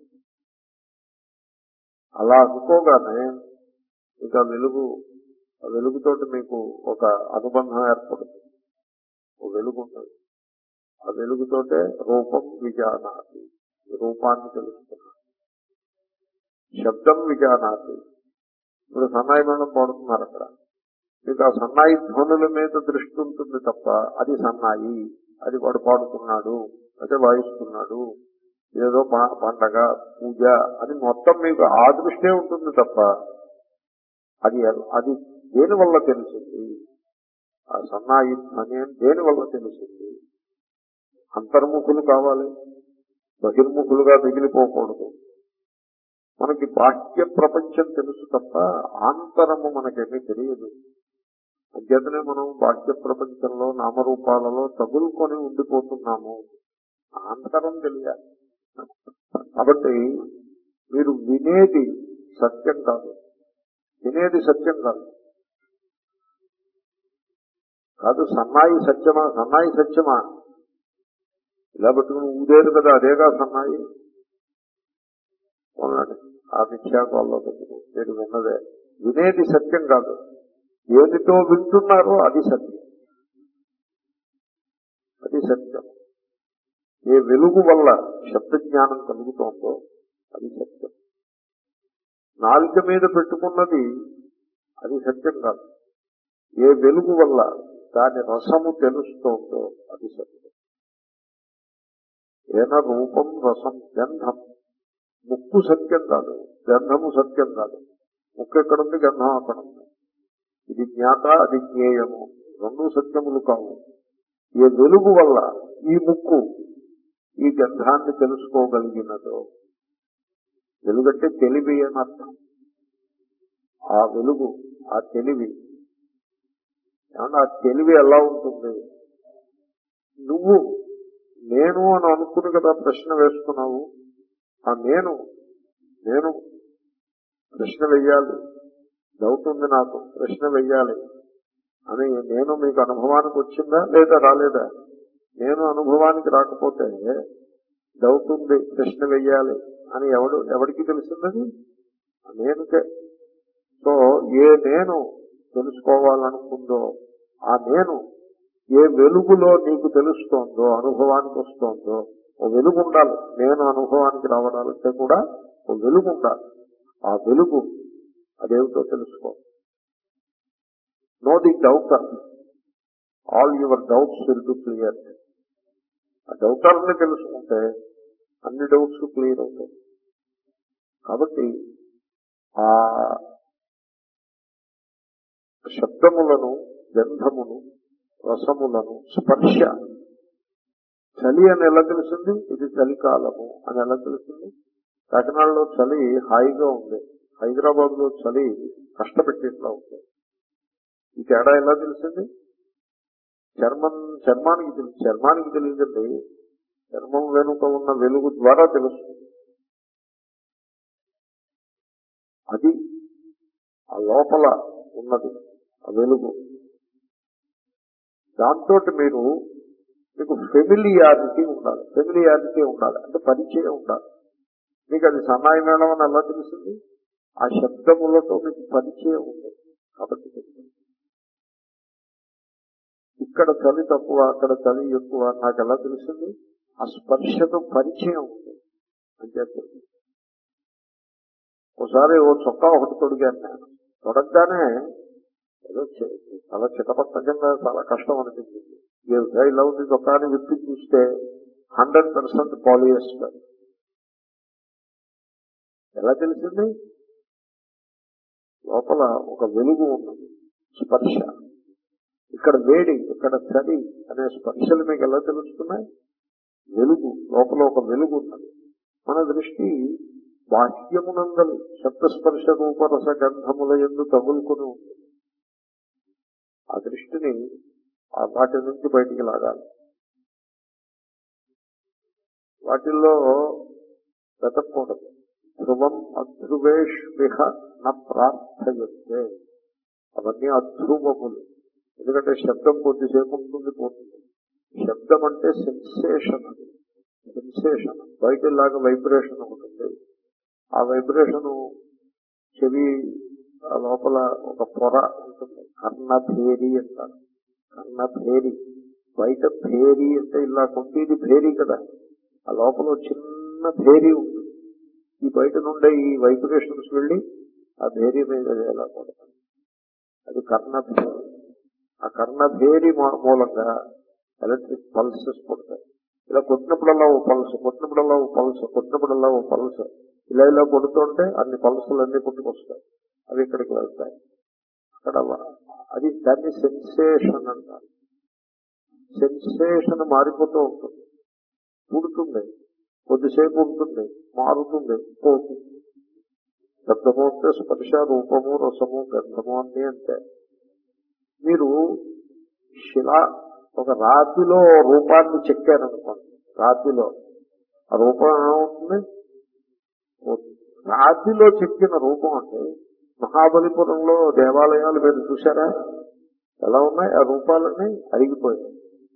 అలా అనుకోగానే ఇక వెలుగు, ఆ వెలుగుతోటి మీకు ఒక అనుబంధం ఏర్పడుతుంది. ఓ వెలుగు ఉన్నది, ఆ వెలుగుతోటే రూపం విజానాతి, రూపాన్ని తెలుసుకున్నాడు. శబ్దం విజానాతి. ఇప్పుడు సన్నాయి మేళం పాడుతున్నారు అక్కడ, మీకు ఆ సన్నాయి ధ్వనుల మీద దృష్టి ఉంటుంది తప్ప అది సన్నాయి, అది వాడు పాడుతున్నాడు, అంటే వాయిస్తున్నాడు, ఏదో పండగ పూజ అని మొత్తం మీకు ఆ దృష్టే ఉంటుంది తప్ప అది అది దేని వల్ల తెలిసింది? ఆ సన్నాయి ధ్వని దేని వల్ల తెలిసింది? అంతర్ముఖులు కావాలి, బహిర్ముఖులుగా మిగిలిపోకూడదు. మనకి బాహ్య ప్రపంచం తెలుసు తప్ప ఆంతరము మనకేమీ తెలియదు. అధ్యతనే మనం బాహ్య ప్రపంచంలో నామరూపాలలో తగులుకొని ఉండిపోతున్నాము. ఆంతరం తెలియాలి. కాబట్టి మీరు వినేది సత్యం కాదు, వినేది సత్యం కాదు. కాదు సన్నాయి సత్యమా? సన్నాయి సత్యమా? ఇలా పెట్టుకుని ఊదేరు కదా, అదేగా సన్నాయి. అవునండి, ఆ మిథ్యాకోల్లో పెట్టుకు మీరు విన్నదే. వినేది సత్యం కాదు, ఏమిటో వింటున్నారో అది సత్యం, అది సత్యం. ఏ వెలుగు వల్ల శబ్ద జ్ఞానం కలుగుతోందో అది సత్యం. నాలుక మీద పెట్టుకున్నది అది సత్యం కాదు. ఏ వెలుగు వల్ల దాని రసము తెలుస్తోందో అది సత్యం. ఏన రూపం రసం గంధం. ముక్కు సత్యం కాదు, గంధము సత్యం కాదు. ముక్కు ఎక్కడుంది, గంధం అక్కడ ఉంది. ఇది జ్ఞాత, అది జ్ఞేయము, రెండు సత్యములు కావు. ఏ వెలుగు వల్ల ఈ ముక్కు ఈ గంధాన్ని తెలుసుకోగలిగినదో, వెలుగంటే తెలివి అని అర్థం. ఆ వెలుగు, ఆ తెలివి, ఏమన్నా ఆ తెలివి ఎలా ఉంటుంది? నువ్వు నేను అని అనుకుని కదా ప్రశ్న వేసుకున్నావు. ఆ నేను నేను ప్రశ్న వెయ్యాలి, డౌట్ ఉంది నాకు, ప్రశ్న వెయ్యాలి అని నేను మీకు అనుభవానికి వచ్చిందా లేదా రాలేదా? నేను అనుభవానికి రాకపోతే డౌట్ ఉంది, ప్రశ్న వెయ్యాలి అని ఎవడు ఎవరికి తెలిసిందని? నేనుకే. సో ఏ నేను తెలుసుకోవాలనుకుందో ఆ నేను ఏ వెలుగులో నీకు తెలుస్తోందో, అనుభవానికి వస్తోందో, ఓ వెలుగు ఉండాలి. నేను అనుభవానికి రావడాలంటే కూడా ఓ వెలుగు ఉండాలి. ఆ వెలుగు అదేమిటో తెలుసుకో. Know the doubter, all your doubts will be clear. ఆ డౌటర్ని తెలుసుకుంటే అన్ని డౌట్స్ క్లియర్ అవుతాయి. కాబట్టి ఆ శబ్దములను, గంధమును, రసములను, స్పర్శ, చలి అని ఎలా తెలిసింది? ఇది చలికాలము అని ఎలా తెలిసింది? కాకినాడలో చలి హాయిగా ఉంది, హైదరాబాద్ లో చలి కష్టపెట్టేట్లా ఉంది. ఈ తేడా ఎలా తెలిసింది? చర్మం చర్మానికి తెలుసు, చర్మానికి తెలియదండి, చర్మం వెనుక ఉన్న వెలుగు ద్వారా తెలుస్తుంది. అది ఆ లోపల ఉన్నది ఆ వెలుగు. దాంతో మీరు మీకు ఫెమిలియారిటీ ఉండాలి, ఫెమిలియారిటీ ఉండాలి అంటే పరిచయం ఉండాలి. మీకు అది సన్నాయి మేళం అని ఎలా తెలిసింది? ఆ శబ్దములతో మీకు పరిచయం ఉంది కాబట్టి తెలిసింది. ఇక్కడ చలి తక్కువ, అక్కడ చలి ఎక్కువ నాకు ఎలా తెలిసింది? ఆ స్పర్శతో పరిచయం ఉంది అంటే తెలిసింది. ఒకసారి ఓ చొక్కా ఒకటి తొడిగాను నేను. తొడగ్గానే ఏదో చే- చాలా చిటపట్ట కింద చాలా కష్టం అనిపించింది. ఏమిటా ఇలా ఉంది చొక్కాని విప్పి చూస్తే హండ్రెడ్ పర్సెంట్ పాలియస్టర్. ఎలా తెలిసింది? లోపల ఒక వెలుగు ఉన్నది, స్పర్శ. ఇక్కడ వేడి, ఇక్కడ చలి అనే స్పర్శలు మీకు ఎలా తెలుస్తున్నాయి? వెలుగు, లోపల ఒక వెలుగు ఉన్నది. మన దృష్టి బాహ్యమునందలి శబ్దస్పర్శ రూపరస గంధముల యందు తగులుకుని ఉంది. ఆ దృష్టిని ఆ వాటి నుంచి బయటికి లాగాలి. వాటిల్లో వెతకూడదు. ధ్రువం అధ్రువేష్విహ న ప్రార్థయతే. అవన్నీ అధ్రువములు. ఎందుకంటే శబ్దం కొద్దిసేపు ఉంటుంది, పోతుంది. శబ్దం అంటే సెన్సేషన్. అది సెన్సేషన్. బయటలాగా వైబ్రేషన్ ఉంటుంది. ఆ వైబ్రేషను చెవి ఆ లోపల ఒక పొర ఉంటుంది, కర్ణభేరి అంటారు. కర్ణభేరి. బయట భేరి అంటే ఇలా కొంటేది భేరి కదా, ఆ లోపల చిన్న భేరి ఉంటుంది. ఈ బయట నుండే ఈ వైబ్రేషన్స్ వెళ్ళి ఆ భేరి మీద ఎలా పడతాయి, అది కర్ణభేరి. ఆ కర్ణభేరి మూలంగా ఎలక్ట్రిక్ పల్సెస్ పడతాయి. ఇలా కొట్టినప్పుడల్లా ఓ పల్స్, కొట్టినప్పుడల్లా ఓ పల్స్, కొట్టినప్పుడల్లా ఓ పల్స్, ఇలా ఇలా కొడుతుంటే అన్ని పల్సులు అన్ని పుట్టుకొస్తాయి. అవి ఇక్కడికి వెళ్తాయి. అక్కడ అది దాన్ని సెన్సేషన్ అంటారు. సెన్సేషన్ మారిపోతూ ఉంటుంది, పుడుతుంది, కొద్దిసేపు ఉంటుంది, మారుతుంది, పోతుంది. శబ్దము అంటే స్పర్శ, రూపము, రసము, గంధము అన్నీ అంతే. మీరు శిలా ఒక రాతిలో రూపాన్ని చెక్కారనుకోండి, రాతిలో ఆ రూపం ఏమవుతుంది? రాతిలో చెక్కిన రూపం అంటే మహాబలిపురంలో దేవాలయాలు మీరు చూసారా ఎలా ఉన్నాయి? ఆ రూపాలన్నీ అరిగిపోయాయి.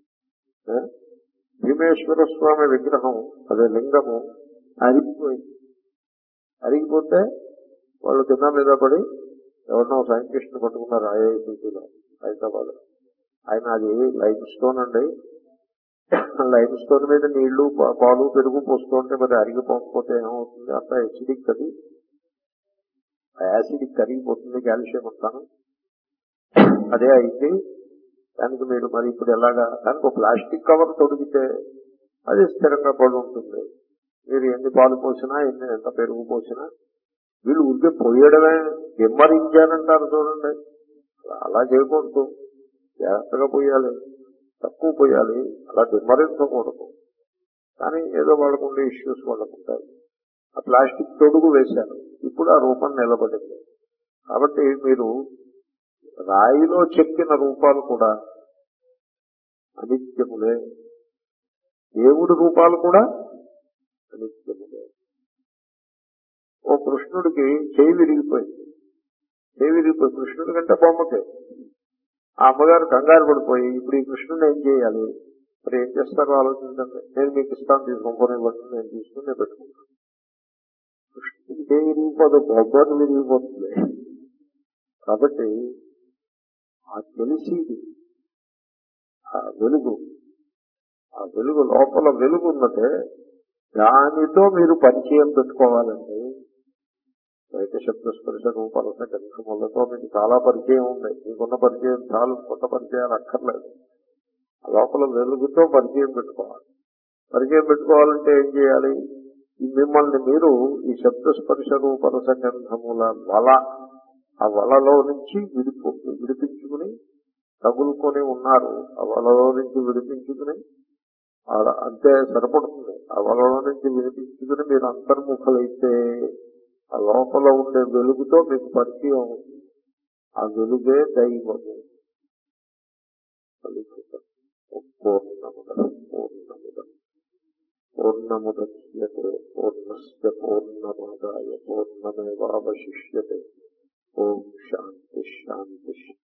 భీమేశ్వర స్వామి విగ్రహం, అదే లింగము అరిగిపోయింది. అరిగిపోతే వాళ్ళు కింద మీద పడి ఎవరినో సైంటిస్ట్ పట్టుకున్నారు ఐఐటీలో హైదరాబాద్. ఆయన అది లైమ్ స్టోన్ అండి, లైమ్ స్టోన్ మీద నీళ్లు పాలు పెరుగు పోస్తుంటే మరి అరిగిపోకపోతే ఏమవుతుంది? అంత యాసిడిక్, అది యాసిడిక్ కరిగిపోతుంది, కాల్షియం అంటాను. అదే అయింది దానికి. మీరు మరి ఇప్పుడు ఎలాగా? దానికి ఒక ప్లాస్టిక్ కవర్ తొడిగితే అది స్థిరంగా పడి ఉంటుంది. మీరు ఎన్ని పాలు పోసినా, ఎన్ని ఎంత పెరుగు పోసినా, వీళ్ళు ఊరికే పోయడమే. ఎమ్మరించానంటారు చూడండి, అలా చేయకూడదు. జాగ్రత్తగా పోయాలి, తక్కువ పోయాలి, అలా దిమ్మరించకూడదు. కానీ ఏదో వాళ్ళకుండే ఇష్యూస్ వాళ్ళకుంటాయి. ఆ ప్లాస్టిక్ తొడుగు వేశారు, ఇప్పుడు ఆ రూపం నిలబడింది. కాబట్టి మీరు రాయిలో చెక్కిన రూపాలు కూడా అనిత్యములే, దేవుడి రూపాలు కూడా అనిత్యములే. ఓ కృష్ణుడికి చేయి విరిగిపోయింది, చేయి విరిగిపోయి కృష్ణుడి కంటే బొమ్మకే. ఆ అమ్మగారు కంగారు పడిపోయి ఇప్పుడు ఈ కృష్ణుని ఏం చేయాలి, మరి ఏం చేస్తారో ఆలోచించండి. నేను మీకు ఇస్తాను, తీసుకొని ఇవ్వండి, నేను తీసుకుని నేను పెట్టుకుంటాను. కృష్ణుడికి చేయి విరిగిపోదు, బొమ్మను విరిగిపోతుంది. కాబట్టి ఆ తెలిసిది, ఆ వెలుగు, ఆ వెలుగు లోపల వెలుగు ఉన్నదే, దానితో మీరు పరిచయం పెట్టుకోవాలండి. బయట శబ్దస్పర్శ రూపరస గంధములతో మీకు చాలా పరిచయం ఉంది. మీకున్న పరిచయం చాలు, కొత్త పరిచయాలు అక్కర్లేదు. ఆ లోపల వెలుగుతో పరిచయం పెట్టుకోవాలి. పరిచయం పెట్టుకోవాలంటే ఏం చేయాలి? మిమ్మల్ని మీరు ఈ శబ్దస్పర్శ రూపరస గంధముల వల, ఆ వలలో నుంచి విడిపో విడిపించుకుని తగులుకొని ఉన్నారు. ఆ వలలో నుంచి విడిపించుకుని అంతే సరిపడుతుంది. ఆ వలలో నుంచి విడిపించుకుని మీరు అంతర్ముఖులైతే ఆ లోపల ఉండే వెలుగుతో మీకు పరిచయం అవుతుంది. ఆ వెలుగే దైవము. పూర్ణముద పూర్ణముద పూర్ణముద్యతే పూర్ణస్య పూర్ణమాదాయ పూర్ణమేవావశిష్యతే. ఓం శాంతి శాంతి.